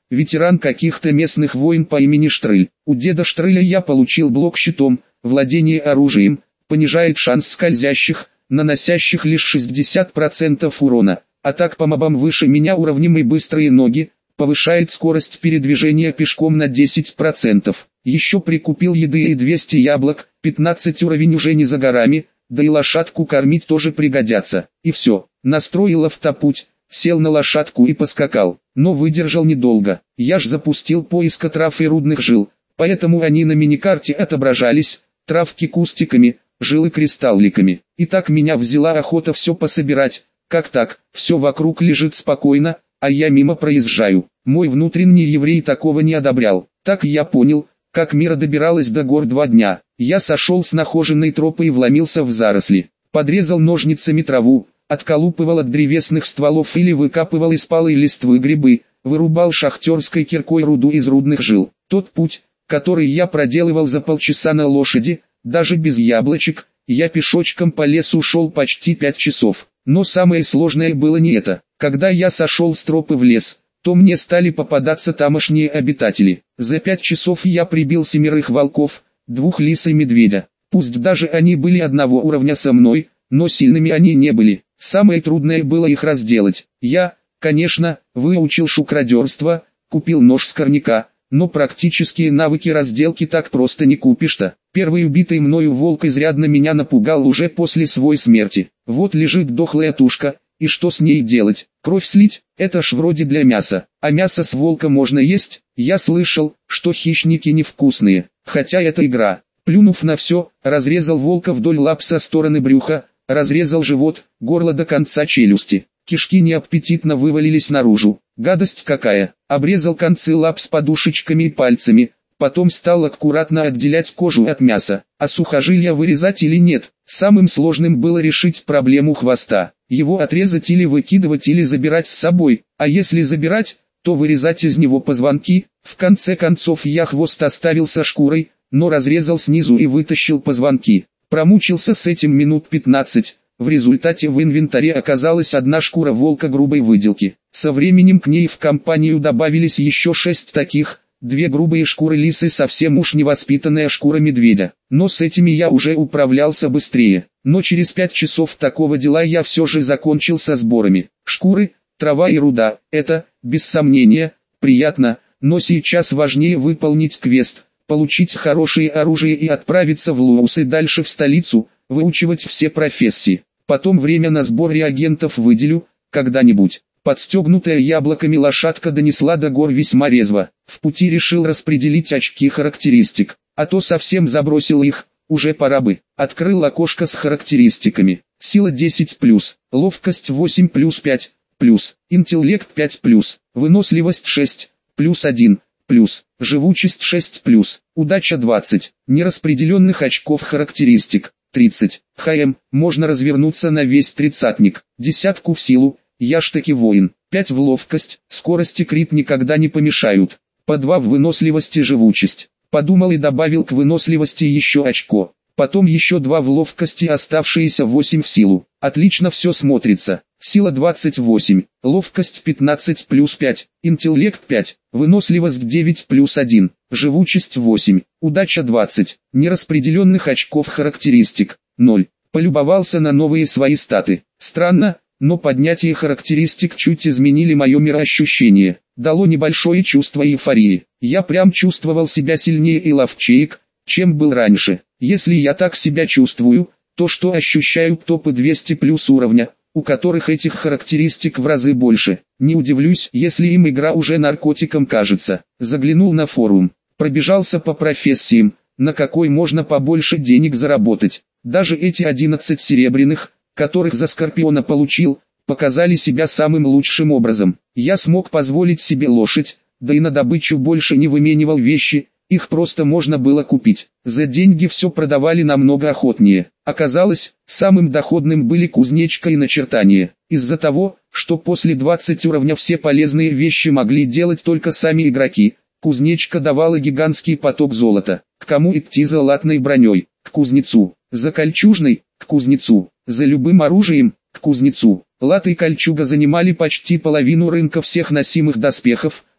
ветеран каких-то местных войн по имени Штрель. У деда Штреля я получил блок щитом, владение оружием, понижает шанс скользящих, наносящих лишь шестьдесят процентов урона, атак по мобам выше меня уровнем и быстрые ноги, повышает скорость передвижения пешком на десять процентов. Еще прикупил еды и двести яблок, пятнадцать уровень уже не за горами, да и лошадку кормить тоже пригодятся. И все, настроил автопуть, сел на лошадку и поскакал, но выдержал недолго. Я ж запустил поиск трав и рудных жил, поэтому они на миникарте отображались, травки кустиками, жилы кристалликами. И так меня взяла охота все пособирать. Как так, все вокруг лежит спокойно, а я мимо проезжаю. Мой внутренний еврей такого не одобрял. Так я понял, как Мира добиралась до гор два дня. Я сошел с нахоженной тропы и вломился в заросли. Подрезал ножницами траву, отколупывал от древесных стволов или выкапывал из палой листвы грибы, вырубал шахтерской киркой руду из рудных жил. Тот путь, который я проделывал за полчаса на лошади, даже без яблочек, я пешочком по лесу шел почти пять часов. Но самое сложное было не это. Когда я сошел с тропы в лес, то мне стали попадаться тамошние обитатели. За пять часов я прибил семерых волков, двух лис и медведя. Пусть даже они были одного уровня со мной, но сильными они не были. Самое трудное было их разделать. Я, конечно, выучил шукродерство, купил нож с корняка, но практические навыки разделки так просто не купишь-то. Первый убитый мною волк изрядно меня напугал уже после своей смерти. Вот лежит дохлая тушка, и что с ней делать? Кровь слить? Это ж вроде для мяса. А мясо с волка можно есть? Я слышал, что хищники невкусные. Хотя это игра. Плюнув на все, разрезал волка вдоль лап со стороны брюха, разрезал живот, горло до конца челюсти. Кишки неаппетитно вывалились наружу. Гадость какая. Обрезал концы лап с подушечками и пальцами. Потом стал аккуратно отделять кожу от мяса. А сухожилия вырезать или нет? Самым сложным было решить проблему хвоста. Его отрезать или выкидывать или забирать с собой. А если забирать, то вырезать из него позвонки. В конце концов я хвост оставил со шкурой, но разрезал снизу и вытащил позвонки. Промучился с этим минут пятнадцать. В результате в инвентаре оказалась одна шкура волка грубой выделки. Со временем к ней в компанию добавились еще шесть таких, две грубые шкуры лисы, совсем уж невоспитанная шкура медведя. Но с этими я уже управлялся быстрее. Но через пять часов такого дела я все же закончил со сборами. Шкуры, трава и руда – это, без сомнения, приятно, но сейчас важнее выполнить квест, получить хорошее оружие и отправиться в Лоус и дальше в столицу, выучивать все профессии. Потом время на сбор реагентов выделю, когда-нибудь. Подстегнутая яблоками лошадка донесла до гор весьма резво. В пути решил распределить очки характеристик, а то совсем забросил их, уже пора бы. Открыл окошко с характеристиками. Сила десять плюс, ловкость восемь плюс пять, плюс, интеллект пять плюс, выносливость шесть, плюс один, плюс, живучесть шесть плюс, удача двадцать, нераспределенных очков характеристик, тридцать, ХМ, можно развернуться на весь тридцатник, десятку в силу, я ж таки воин, пять в ловкость, скорость и крит никогда не помешают, по два в выносливость и живучесть, подумал и добавил к выносливости еще очко, потом еще два в ловкости, оставшиеся восемь в силу, отлично все смотрится, сила двадцать восемь, ловкость пятнадцать плюс пять, интеллект пять, выносливость девять плюс один, живучесть восемь, удача двадцать, нераспределенных очков характеристик, ноль, полюбовался на новые свои статы, странно, но поднятие характеристик чуть изменили мое мироощущение, дало небольшое чувство эйфории, я прям чувствовал себя сильнее и ловчее, чем был раньше, если я так себя чувствую, то что ощущают топы двести плюс уровня, у которых этих характеристик в разы больше, не удивлюсь, если им игра уже наркотиком кажется, заглянул на форум, пробежался по профессиям, на какой можно побольше денег заработать, даже эти одиннадцать серебряных, которых за Скорпиона получил, показали себя самым лучшим образом. Я смог позволить себе лошадь, да и на добычу больше не выменивал вещи, их просто можно было купить. За деньги все продавали намного охотнее. Оказалось, самым доходным были кузнечка и начертание. Из-за того, что после двадцати уровня все полезные вещи могли делать только сами игроки, кузнечка давала гигантский поток золота. К кому идти за латной броней? К кузнецу. За кольчужной? К кузнецу. За любым оружием? К кузнецу. Латы и кольчуга занимали почти половину рынка всех носимых доспехов,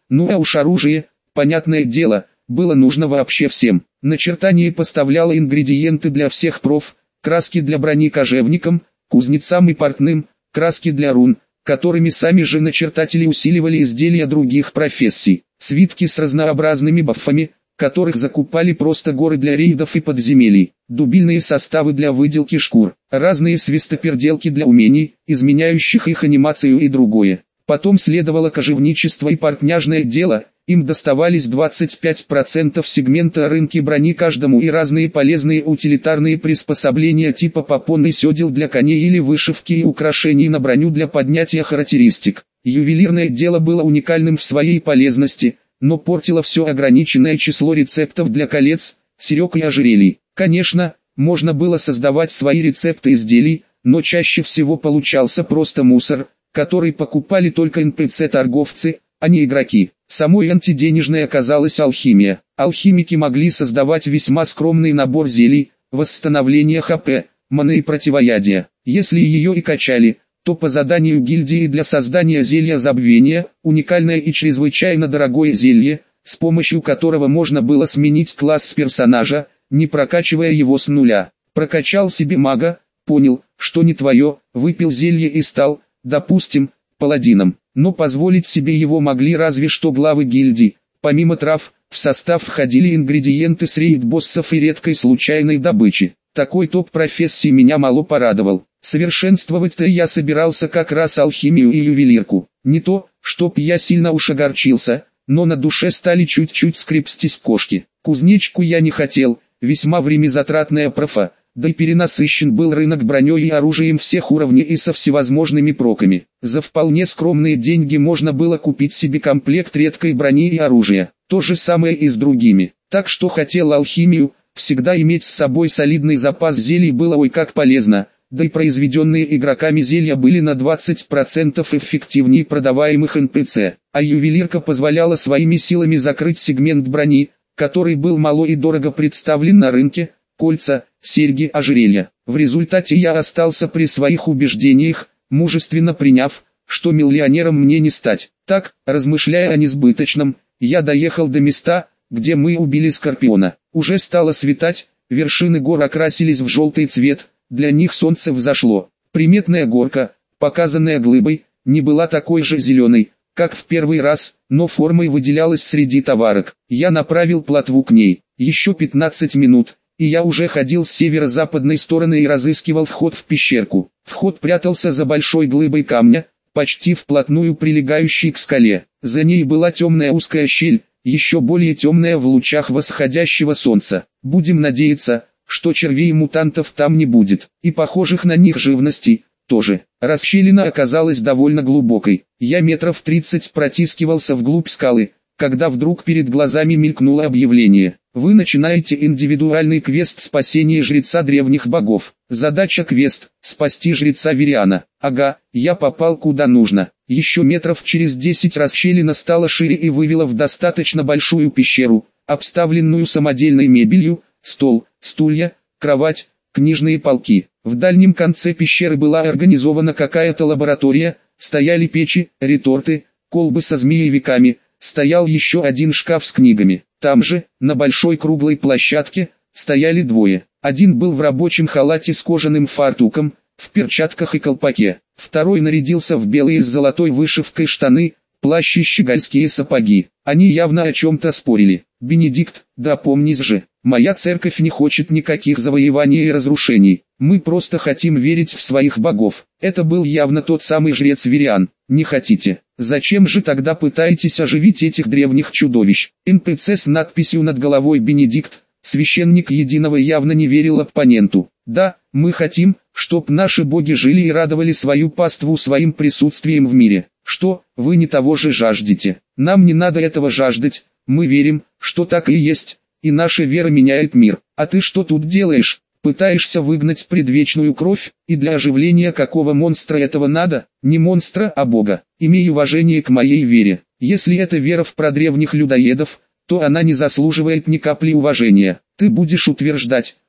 Ну а уж оружие, понятное дело, было нужно вообще всем. Начертание поставляло ингредиенты для всех проф, краски для брони кожевникам, кузнецам и портным, краски для рун, которыми сами же начертатели усиливали изделия других профессий, свитки с разнообразными бафами, которых закупали просто горы для рейдов и подземелий, дубильные составы для выделки шкур, разные свистоперделки для умений, изменяющих их анимацию и другое. Потом следовало кожевничество и портняжное дело, им доставались двадцать пять процентов сегмента рынка брони каждому и разные полезные утилитарные приспособления типа попон и седел для коней или вышивки и украшений на броню для поднятия характеристик. Ювелирное дело было уникальным в своей полезности, но портило все ограниченное число рецептов для колец, серег и ожерелий. Конечно, можно было создавать свои рецепты изделий, но чаще всего получался просто мусор, который покупали только эн пэ цэ-торговцы, а не игроки. Самой антиденежной оказалась алхимия. Алхимики могли создавать весьма скромный набор зелий, восстановления ха пэ, маны и противоядия. Если ее и качали, то по заданию гильдии для создания зелья забвения, уникальное и чрезвычайно дорогое зелье, с помощью которого можно было сменить класс персонажа, не прокачивая его с нуля. Прокачал себе мага, понял, что не твое, выпил зелье и стал, допустим, паладином. Но позволить себе его могли разве что главы гильдий. Помимо трав, в состав входили ингредиенты с рейд-боссов и редкой случайной добычи. Такой топ профессии меня мало порадовал. Совершенствовать-то я собирался как раз алхимию и ювелирку. Не то, чтоб я сильно уж огорчился, но на душе стали чуть-чуть скрепстись кошки. Кузнечку я не хотел, весьма времязатратная профа, да и перенасыщен был рынок броней и оружием всех уровней и со всевозможными проками. За вполне скромные деньги можно было купить себе комплект редкой брони и оружия. То же самое и с другими. Так что хотел алхимию, всегда иметь с собой солидный запас зелий было ой как полезно, да и произведенные игроками зелья были на двадцать процентов эффективнее продаваемых эн пэ цэ, а ювелирка позволяла своими силами закрыть сегмент брони, который был мало и дорого представлен на рынке, кольца, серьги, ожерелья. В результате я остался при своих убеждениях, мужественно приняв, что миллионером мне не стать. Так, размышляя о несбыточном, я доехал до места, где мы убили Скорпиона. Уже стало светать, вершины гор окрасились в желтый цвет, для них солнце взошло. Приметная горка, показанная глыбой, не была такой же зеленой, как в первый раз, но формой выделялась среди товарок. Я направил плотву к ней. Еще пятнадцать минут, и я уже ходил с северо-западной стороны и разыскивал вход в пещерку. Вход прятался за большой глыбой камня, почти вплотную прилегающей к скале. За ней была темная узкая щель, еще более темная в лучах восходящего солнца. Будем надеяться, что червей и мутантов там не будет, и похожих на них живностей тоже. Расщелина оказалась довольно глубокой. Я метров тридцать протискивался вглубь скалы, когда вдруг перед глазами мелькнуло объявление. Вы начинаете индивидуальный квест спасения жреца древних богов. Задача квест – спасти жреца Вириана. Ага, я попал куда нужно. Еще метров через десять расщелина стала шире и вывела в достаточно большую пещеру, обставленную самодельной мебелью, стол, стулья, кровать, книжные полки. В дальнем конце пещеры была организована какая-то лаборатория, стояли печи, реторты, колбы со змеевиками, стоял еще один шкаф с книгами. Там же, на большой круглой площадке, стояли двое. Один был в рабочем халате с кожаным фартуком, в перчатках и колпаке. Второй нарядился в белые с золотой вышивкой штаны, плащ и щегольские сапоги. Они явно о чем-то спорили. «Бенедикт, да помнись же, моя церковь не хочет никаких завоеваний и разрушений. Мы просто хотим верить в своих богов». Это был явно тот самый жрец Вириан. «Не хотите? Зачем же тогда пытаетесь оживить этих древних чудовищ?» эн пэ цэ с надписью над головой «Бенедикт», священник единого, явно не верил оппоненту. «Да, мы хотим, чтоб наши боги жили и радовали свою паству своим присутствием в мире». «Что, вы не того же жаждете?» «Нам не надо этого жаждать, мы верим, что так и есть, и наша вера меняет мир. А ты что тут делаешь? Пытаешься выгнать предвечную кровь, и для оживления какого монстра этого надо? Не монстра, а бога. Имей уважение к моей вере. Если это вера в продревних людоедов, то она не заслуживает ни капли уважения. Ты будешь утверждать,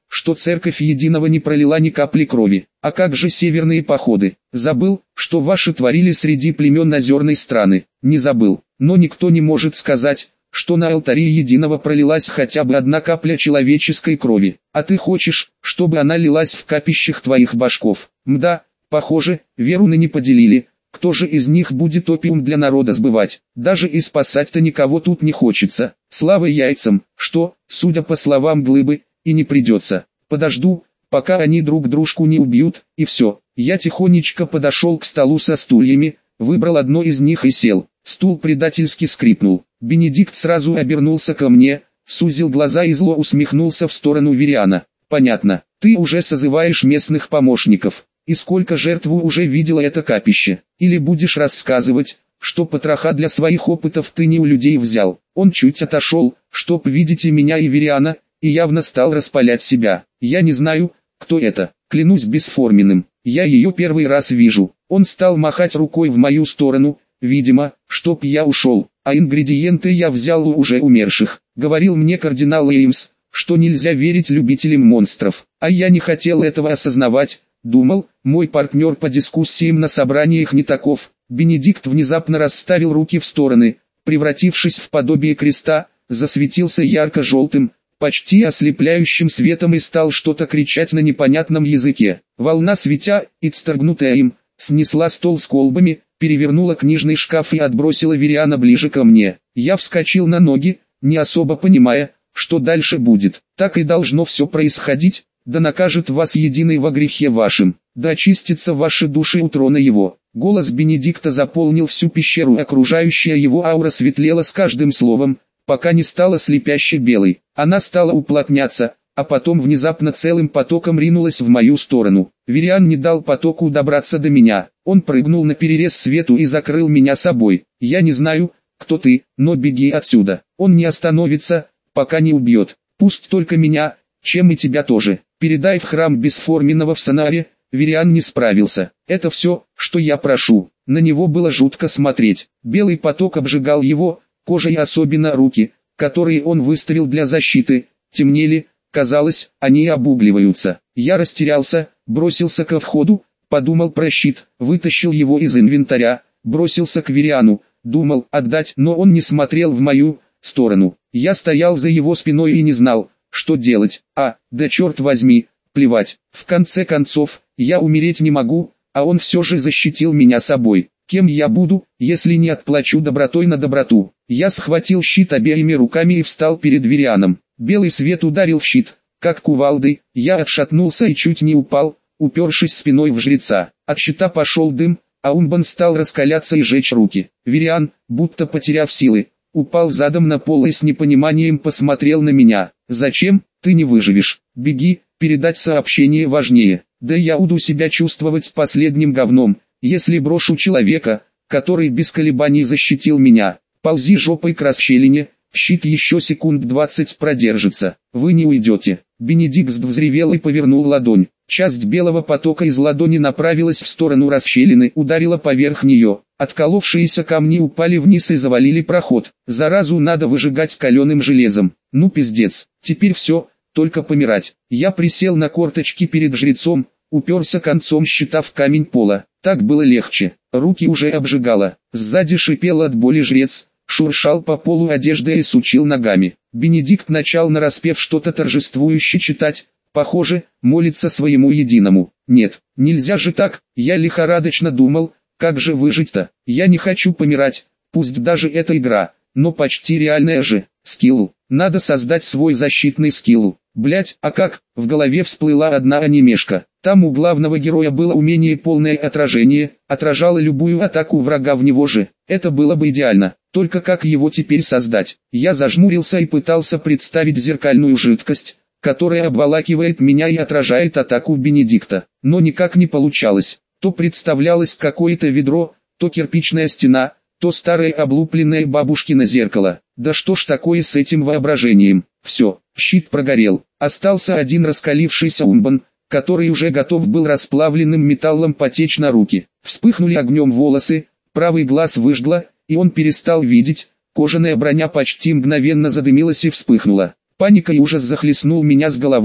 что церковь единого не пролила ни капли крови. А как же северные походы? Забыл, что ваши творили среди племен озерной страны? Не забыл, но никто не может сказать, что на алтаре единого пролилась хотя бы одна капля человеческой крови. А ты хочешь, чтобы она лилась в капищах твоих башков? Мда, похоже, веруны не поделили. Кто же из них будет опиум для народа сбывать? Даже и спасать-то никого тут не хочется. Слава яйцам, что, судя по словам Глыбы, и не придется. Подожду, пока они друг дружку не убьют, и все. Я тихонечко подошел к столу со стульями, выбрал одно из них и сел. Стул предательски скрипнул. Бенедикт сразу обернулся ко мне, сузил глаза и зло усмехнулся в сторону Вириана. Понятно, ты уже созываешь местных помощников. И сколько жертв уже видела это капище? Или будешь рассказывать, что потроха для своих опытов ты не у людей взял? Он чуть отошел, чтоб видеть и меня, и Вириана, и явно стал распалять себя. Я не знаю, кто это, клянусь бесформенным. Я ее первый раз вижу. Он стал махать рукой в мою сторону, видимо, чтоб я ушел. А ингредиенты я взял у уже умерших. Говорил мне кардинал Эймс, что нельзя верить любителям монстров. А я не хотел этого осознавать. Думал, мой партнер по дискуссиям на собраниях не таков. Бенедикт внезапно расставил руки в стороны, превратившись в подобие креста, засветился ярко-желтым, почти ослепляющим светом и стал что-то кричать на непонятном языке. Волна светя, исторгнутая им, снесла стол с колбами, перевернула книжный шкаф и отбросила Вириана ближе ко мне. Я вскочил на ноги, не особо понимая, что дальше будет. Так и должно все происходить. Да накажет вас единый во грехе вашим, да очистятся ваши души у трона его. Голос Бенедикта заполнил всю пещеру, окружающая его аура светлела с каждым словом, пока не стала слепяще белой. Она стала уплотняться, а потом внезапно целым потоком ринулась в мою сторону. Вириан не дал потоку добраться до меня, он прыгнул на перерез свету и закрыл меня собой. Я не знаю, кто ты, но беги отсюда. Он не остановится, пока не убьет. Пусть только меня, чем и тебя тоже. Передай в храм бесформенного в Санаре. Вириан не справился. Это все, что я прошу. На него было жутко смотреть. Белый поток обжигал его, кожа и особенно руки, которые он выставил для защиты, темнели, казалось, они обугливаются. Я растерялся, бросился ко входу, подумал про щит, вытащил его из инвентаря, бросился к Вириану, думал отдать, но он не смотрел в мою сторону. Я стоял за его спиной и не знал, что делать. А, да черт возьми, плевать. В конце концов, я умереть не могу, а он все же защитил меня собой. Кем я буду, если не отплачу добротой на доброту? Я схватил щит обеими руками и встал перед Вирианом. Белый свет ударил в щит, как кувалдой. Я отшатнулся и чуть не упал, упершись спиной в жреца. От щита пошел дым, а Умбан стал раскаляться и жечь руки. Вириан, будто потеряв силы, упал задом на пол и с непониманием посмотрел на меня. «Зачем? Ты не выживешь. Беги, передать сообщение важнее. Да я буду себя чувствовать последним говном, если брошу человека, который без колебаний защитил меня. Ползи жопой к расщелине, щит еще секунд двадцать продержится. Вы не уйдете». Бенедикт взревел и повернул ладонь. Часть белого потока из ладони направилась в сторону расщелины, ударила поверх нее. Отколовшиеся камни упали вниз и завалили проход. Заразу надо выжигать каленым железом. Ну пиздец, теперь все, только помирать. Я присел на корточки перед жрецом, уперся концом щита в камень пола. Так было легче. Руки уже обжигало. Сзади шипел от боли жрец, шуршал по полу одеждой и сучил ногами. Бенедикт начал нараспев что-то торжествующе читать. Похоже, молится своему единому. Нет, нельзя же так. Я лихорадочно думал, как же выжить-то? Я не хочу помирать, пусть даже это игра, но почти реальная же. Скилл. Надо создать свой защитный скилл. Блять, а как? В голове всплыла одна анимешка. Там у главного героя было умение полное отражение, отражало любую атаку врага в него же. Это было бы идеально. Только как его теперь создать? Я зажмурился и пытался представить зеркальную жидкость, которая обволакивает меня и отражает атаку Бенедикта. Но никак не получалось. То представлялось какое-то ведро, то кирпичная стена, то старое облупленное бабушкино зеркало. Да что ж такое с этим воображением? Все, щит прогорел. Остался один раскалившийся Умбан, который уже готов был расплавленным металлом потечь на руки. Вспыхнули огнем волосы, правый глаз выжгло, и он перестал видеть. Кожаная броня почти мгновенно задымилась и вспыхнула. Паника и ужас захлестнул меня с головой.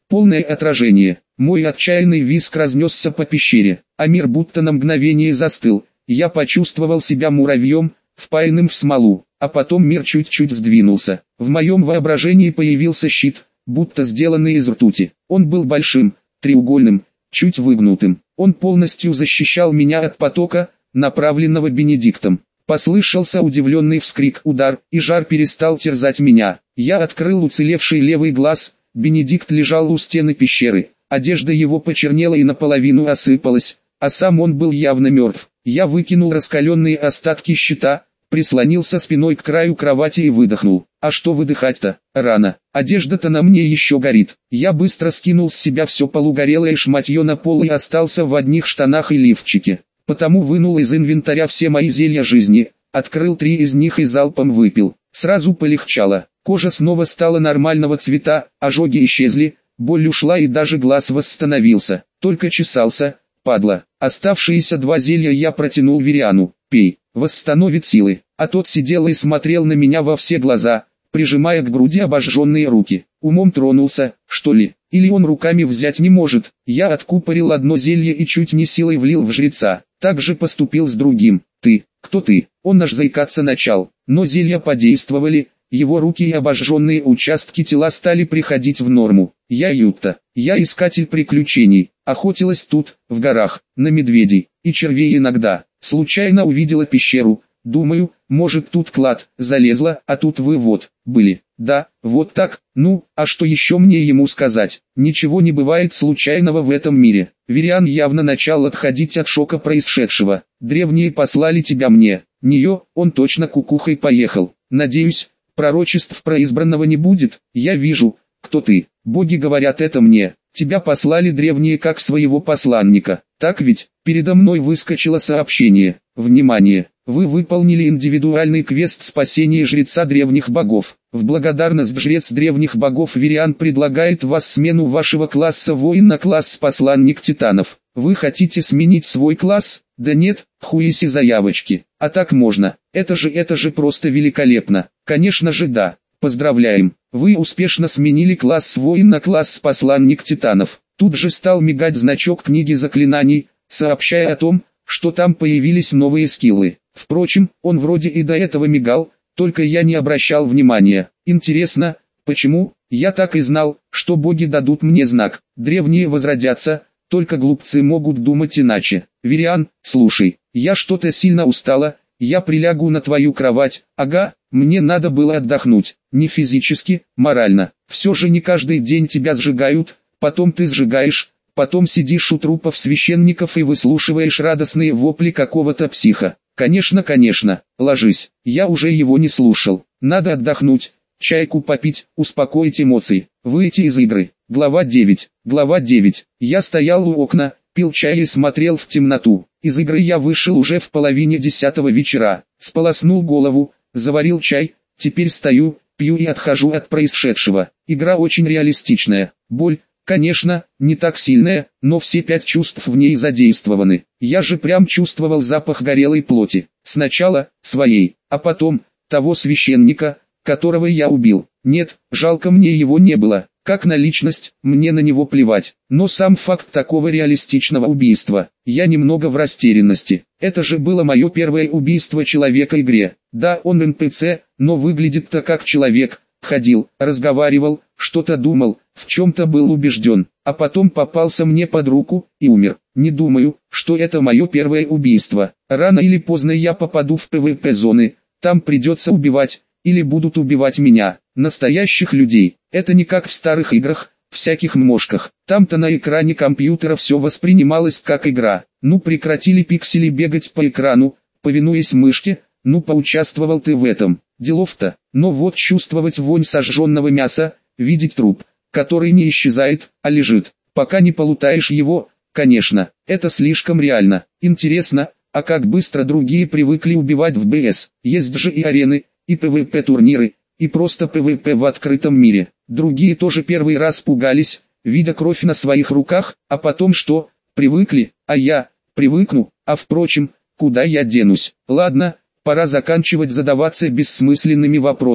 полное отражение. Мой отчаянный визг разнесся по пещере, а мир будто на мгновение застыл. Я почувствовал себя муравьем, впаянным в смолу, а потом мир чуть-чуть сдвинулся. В моем воображении появился щит, будто сделанный из ртути. Он был большим, треугольным, чуть выгнутым. Он полностью защищал меня от потока, направленного Бенедиктом. Послышался удивленный вскрик, удар, и жар перестал терзать меня. Я открыл уцелевший левый глаз. Бенедикт лежал у стены пещеры. Одежда его почернела и наполовину осыпалась, а сам он был явно мертв. Я выкинул раскаленные остатки щита, прислонился спиной к краю кровати и выдохнул. А что выдыхать-то? Рано. Одежда-то на мне еще горит. Я быстро скинул с себя все полугорелое шматье на пол и остался в одних штанах и лифчике. Потому вынул из инвентаря все мои зелья жизни, открыл три из них и залпом выпил. Сразу полегчало. Кожа снова стала нормального цвета, ожоги исчезли, боль ушла и даже глаз восстановился. Только чесался, падла. Оставшиеся два зелья я протянул Вириану. «Пей, восстановит силы». А тот сидел и смотрел на меня во все глаза, прижимая к груди обожженные руки. Умом тронулся, что ли? Или он руками взять не может? Я откупорил одно зелье и чуть не силой влил в жреца. Так же поступил с другим. «Ты, кто ты?» Он аж заикаться начал. Но зелья подействовали. Его руки и обожженные участки тела стали приходить в норму. Я Ютта, я искатель приключений, охотилась тут, в горах, на медведей, и червей иногда. Случайно увидела пещеру, думаю, может тут клад, залезла, а тут вы вот, были. Да, вот так, ну, а что еще мне ему сказать? Ничего не бывает случайного в этом мире. Вириан явно начал отходить от шока происшедшего. Древние послали тебя мне, нее, он точно кукухой поехал. Надеюсь, пророчеств про избранного не будет. Я вижу, кто ты. Боги говорят это мне. Тебя послали древние как своего посланника. Так ведь? Передо мной выскочило сообщение. Внимание! Вы выполнили индивидуальный квест спасения жреца древних богов. В благодарность жрец древних богов Вириан предлагает вас смену вашего класса воин на класс посланник титанов. Вы хотите сменить свой класс? Да нет, хуеси заявочки. А так можно. Это же это же просто великолепно. Конечно же да. Поздравляем. Вы успешно сменили класс воин на класс посланник титанов. Тут же стал мигать значок книги заклинаний, сообщая о том, что там появились новые скиллы. Впрочем, он вроде и до этого мигал, только я не обращал внимания. Интересно, почему? Я так и знал, что боги дадут мне знак. Древние возродятся, только глупцы могут думать иначе. Вириан, слушай, я что-то сильно устала, я прилягу на твою кровать. Ага, мне надо было отдохнуть. Не физически, морально. Все же не каждый день тебя сжигают, потом ты сжигаешь, потом сидишь у трупов священников и выслушиваешь радостные вопли какого-то психа. Конечно, конечно, ложись, я уже его не слушал. Надо отдохнуть, чайку попить, успокоить эмоции, выйти из игры. Глава девять. Глава девять. Я стоял у окна, пил чай и смотрел в темноту. Из игры я вышел уже в половине десятого вечера. Сполоснул голову, заварил чай, теперь стою, пью и отхожу от происшедшего. Игра очень реалистичная. Боль, конечно, не так сильная, но все пять чувств в ней задействованы. Я же прям чувствовал запах горелой плоти. Сначала своей, а потом того священника, которого я убил. Нет, жалко мне его не было. Как на личность, мне на него плевать. Но сам факт такого реалистичного убийства, я немного в растерянности. Это же было мое первое убийство человека в игре. Да, он эн пи си, но выглядит-то как человек. Ходил, разговаривал, что-то думал, в чем-то был убежден. А потом попался мне под руку и умер. Не думаю, что это мое первое убийство. Рано или поздно я попаду в пэ вэ пэ-зоны. Там придется убивать, или будут убивать меня, настоящих людей. Это не как в старых играх, всяких мошках. Там-то на экране компьютера все воспринималось как игра. Ну прекратили пиксели бегать по экрану, повинуясь мышке, ну поучаствовал ты в этом. Делов-то, но вот чувствовать вонь сожженного мяса, видеть труп, который не исчезает, а лежит, пока не полутаешь его, конечно, это слишком реально. Интересно, а как быстро другие привыкли убивать в бэ эс, есть же и арены, и пэ вэ пэ-турниры, и просто пэ вэ пэ в открытом мире. Другие тоже первый раз пугались, видя кровь на своих руках, а потом что, привыкли, а я, привыкну, а впрочем, куда я денусь. Ладно, пора заканчивать задаваться бессмысленными вопросами.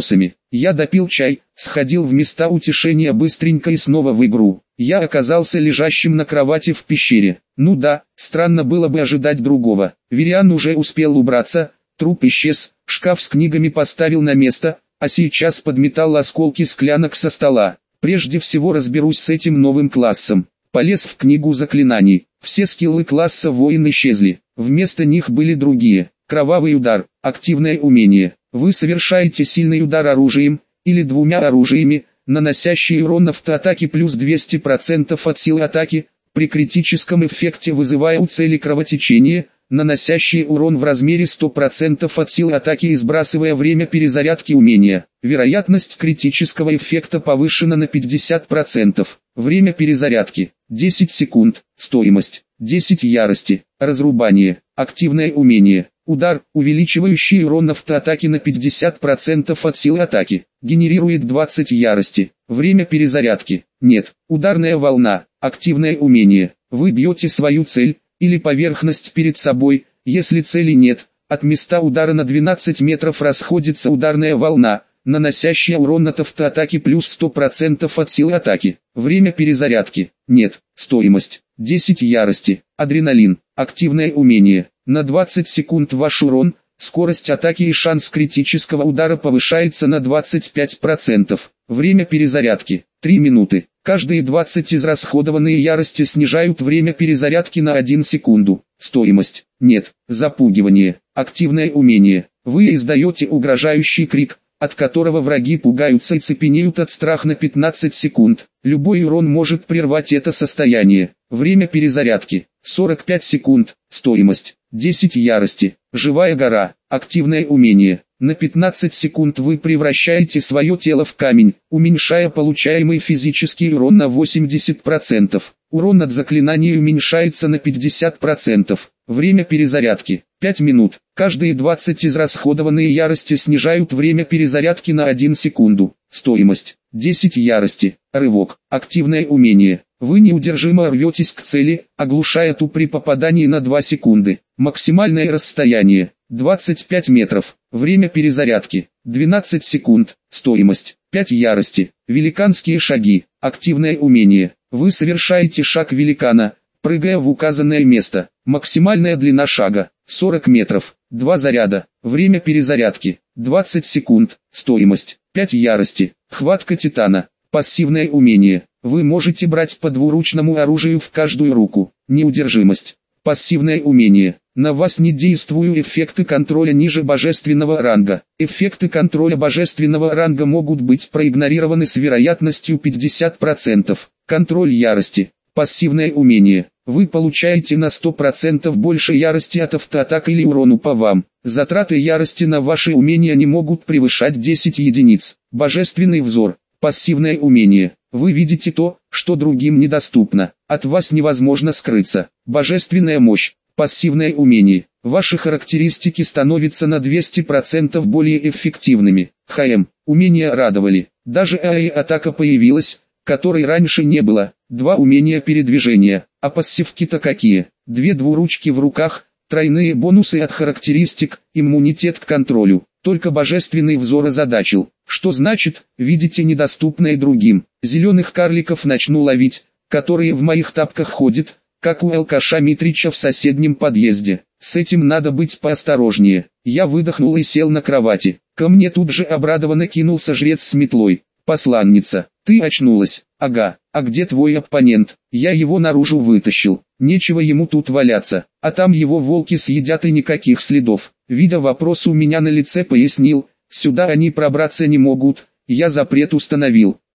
Я допил чай, сходил в места утешения быстренько и снова в игру. Я оказался лежащим на кровати в пещере. Ну да, странно было бы ожидать другого. Вириан уже успел убраться, труп исчез, шкаф с книгами поставил на место, а сейчас подметал осколки склянок со стола. Прежде всего разберусь с этим новым классом. Полез в книгу заклинаний. Все скиллы класса воин исчезли. Вместо них были другие. Кровавый удар, активное умение. Вы совершаете сильный удар оружием, или двумя оружиями, наносящие урон автоатаки плюс двести процентов от силы атаки, при критическом эффекте вызывая у цели кровотечение, наносящие урон в размере сто процентов от силы атаки и сбрасывая время перезарядки умения. Вероятность критического эффекта повышена на пятьдесят процентов. Время перезарядки десять секунд. Стоимость десять ярости. Разрубание. Активное умение. Удар, увеличивающий урон автоатаки на пятьдесят процентов от силы атаки. Генерирует двадцать ярости. Время перезарядки. Нет. Ударная волна. Активное умение. Вы бьете свою цель, или поверхность перед собой, если цели нет. От места удара на двенадцать метров расходится ударная волна, наносящая урон от автоатаки плюс сто процентов от силы атаки. Время перезарядки. Нет. Стоимость десять ярости. Адреналин. Активное умение. На двадцать секунд ваш урон, скорость атаки и шанс критического удара повышается на двадцать пять процентов. Время перезарядки три минуты. Каждые двадцать израсходованные ярости снижают время перезарядки на одну секунду. Стоимость. Нет. Запугивание. Активное умение. Вы издаете угрожающий крик, от которого враги пугаются и цепенеют от страха на пятнадцать секунд. Любой урон может прервать это состояние. Время перезарядки сорок пять секунд. Стоимость десять ярости. Живая гора. Активное умение. На пятнадцать секунд вы превращаете свое тело в камень, уменьшая получаемый физический урон на восемьдесят процентов. Урон от заклинаний уменьшается на пятьдесят процентов. Время перезарядки пять минут. Каждые двадцать израсходованные ярости снижают время перезарядки на одну секунду. Стоимость десять ярости. Рывок. Активное умение. Вы неудержимо рветесь к цели, оглушая ту при попадании на две секунды. Максимальное расстояние двадцать пять метров. Время перезарядки двенадцать секунд. Стоимость пять ярости. Великанские шаги. Активное умение. Вы совершаете шаг великана, прыгая в указанное место. Максимальная длина шага сорок метров. два заряда. Время перезарядки двадцать секунд. Стоимость пять ярости. Хватка титана. Пассивное умение. Вы можете брать по двуручному оружию в каждую руку. Неудержимость. Пассивное умение. На вас не действуют эффекты контроля ниже божественного ранга. Эффекты контроля божественного ранга могут быть проигнорированы с вероятностью пятьдесят процентов. Контроль ярости. Пассивное умение. Вы получаете на сто процентов больше ярости от автоатак или урону по вам. Затраты ярости на ваши умения не могут превышать десять единиц. Божественный взор. Пассивное умение. Вы видите то, что другим недоступно. От вас невозможно скрыться. Божественная мощь. Пассивное умение. Ваши характеристики становятся на двести процентов более эффективными. ХМ. Умения радовали. Даже АИ-атака появилась, которой раньше не было. Два умения передвижения. А пассивки-то какие? Две двуручки в руках, тройные бонусы от характеристик, иммунитет к контролю. Только божественный взор озадачил. Что значит, видите недоступное другим. Зеленых карликов начну ловить, которые в моих тапках ходят, как у алкаша Митрича в соседнем подъезде. С этим надо быть поосторожнее. Я выдохнул и сел на кровати. Ко мне тут же обрадованно кинулся жрец с метлой. Посланница, ты очнулась? Ага, а где твой оппонент? Я его наружу вытащил. Нечего ему тут валяться, а там его волки съедят и никаких следов. Видя вопрос у меня на лице, пояснил, сюда они пробраться не могут, я запрет установил.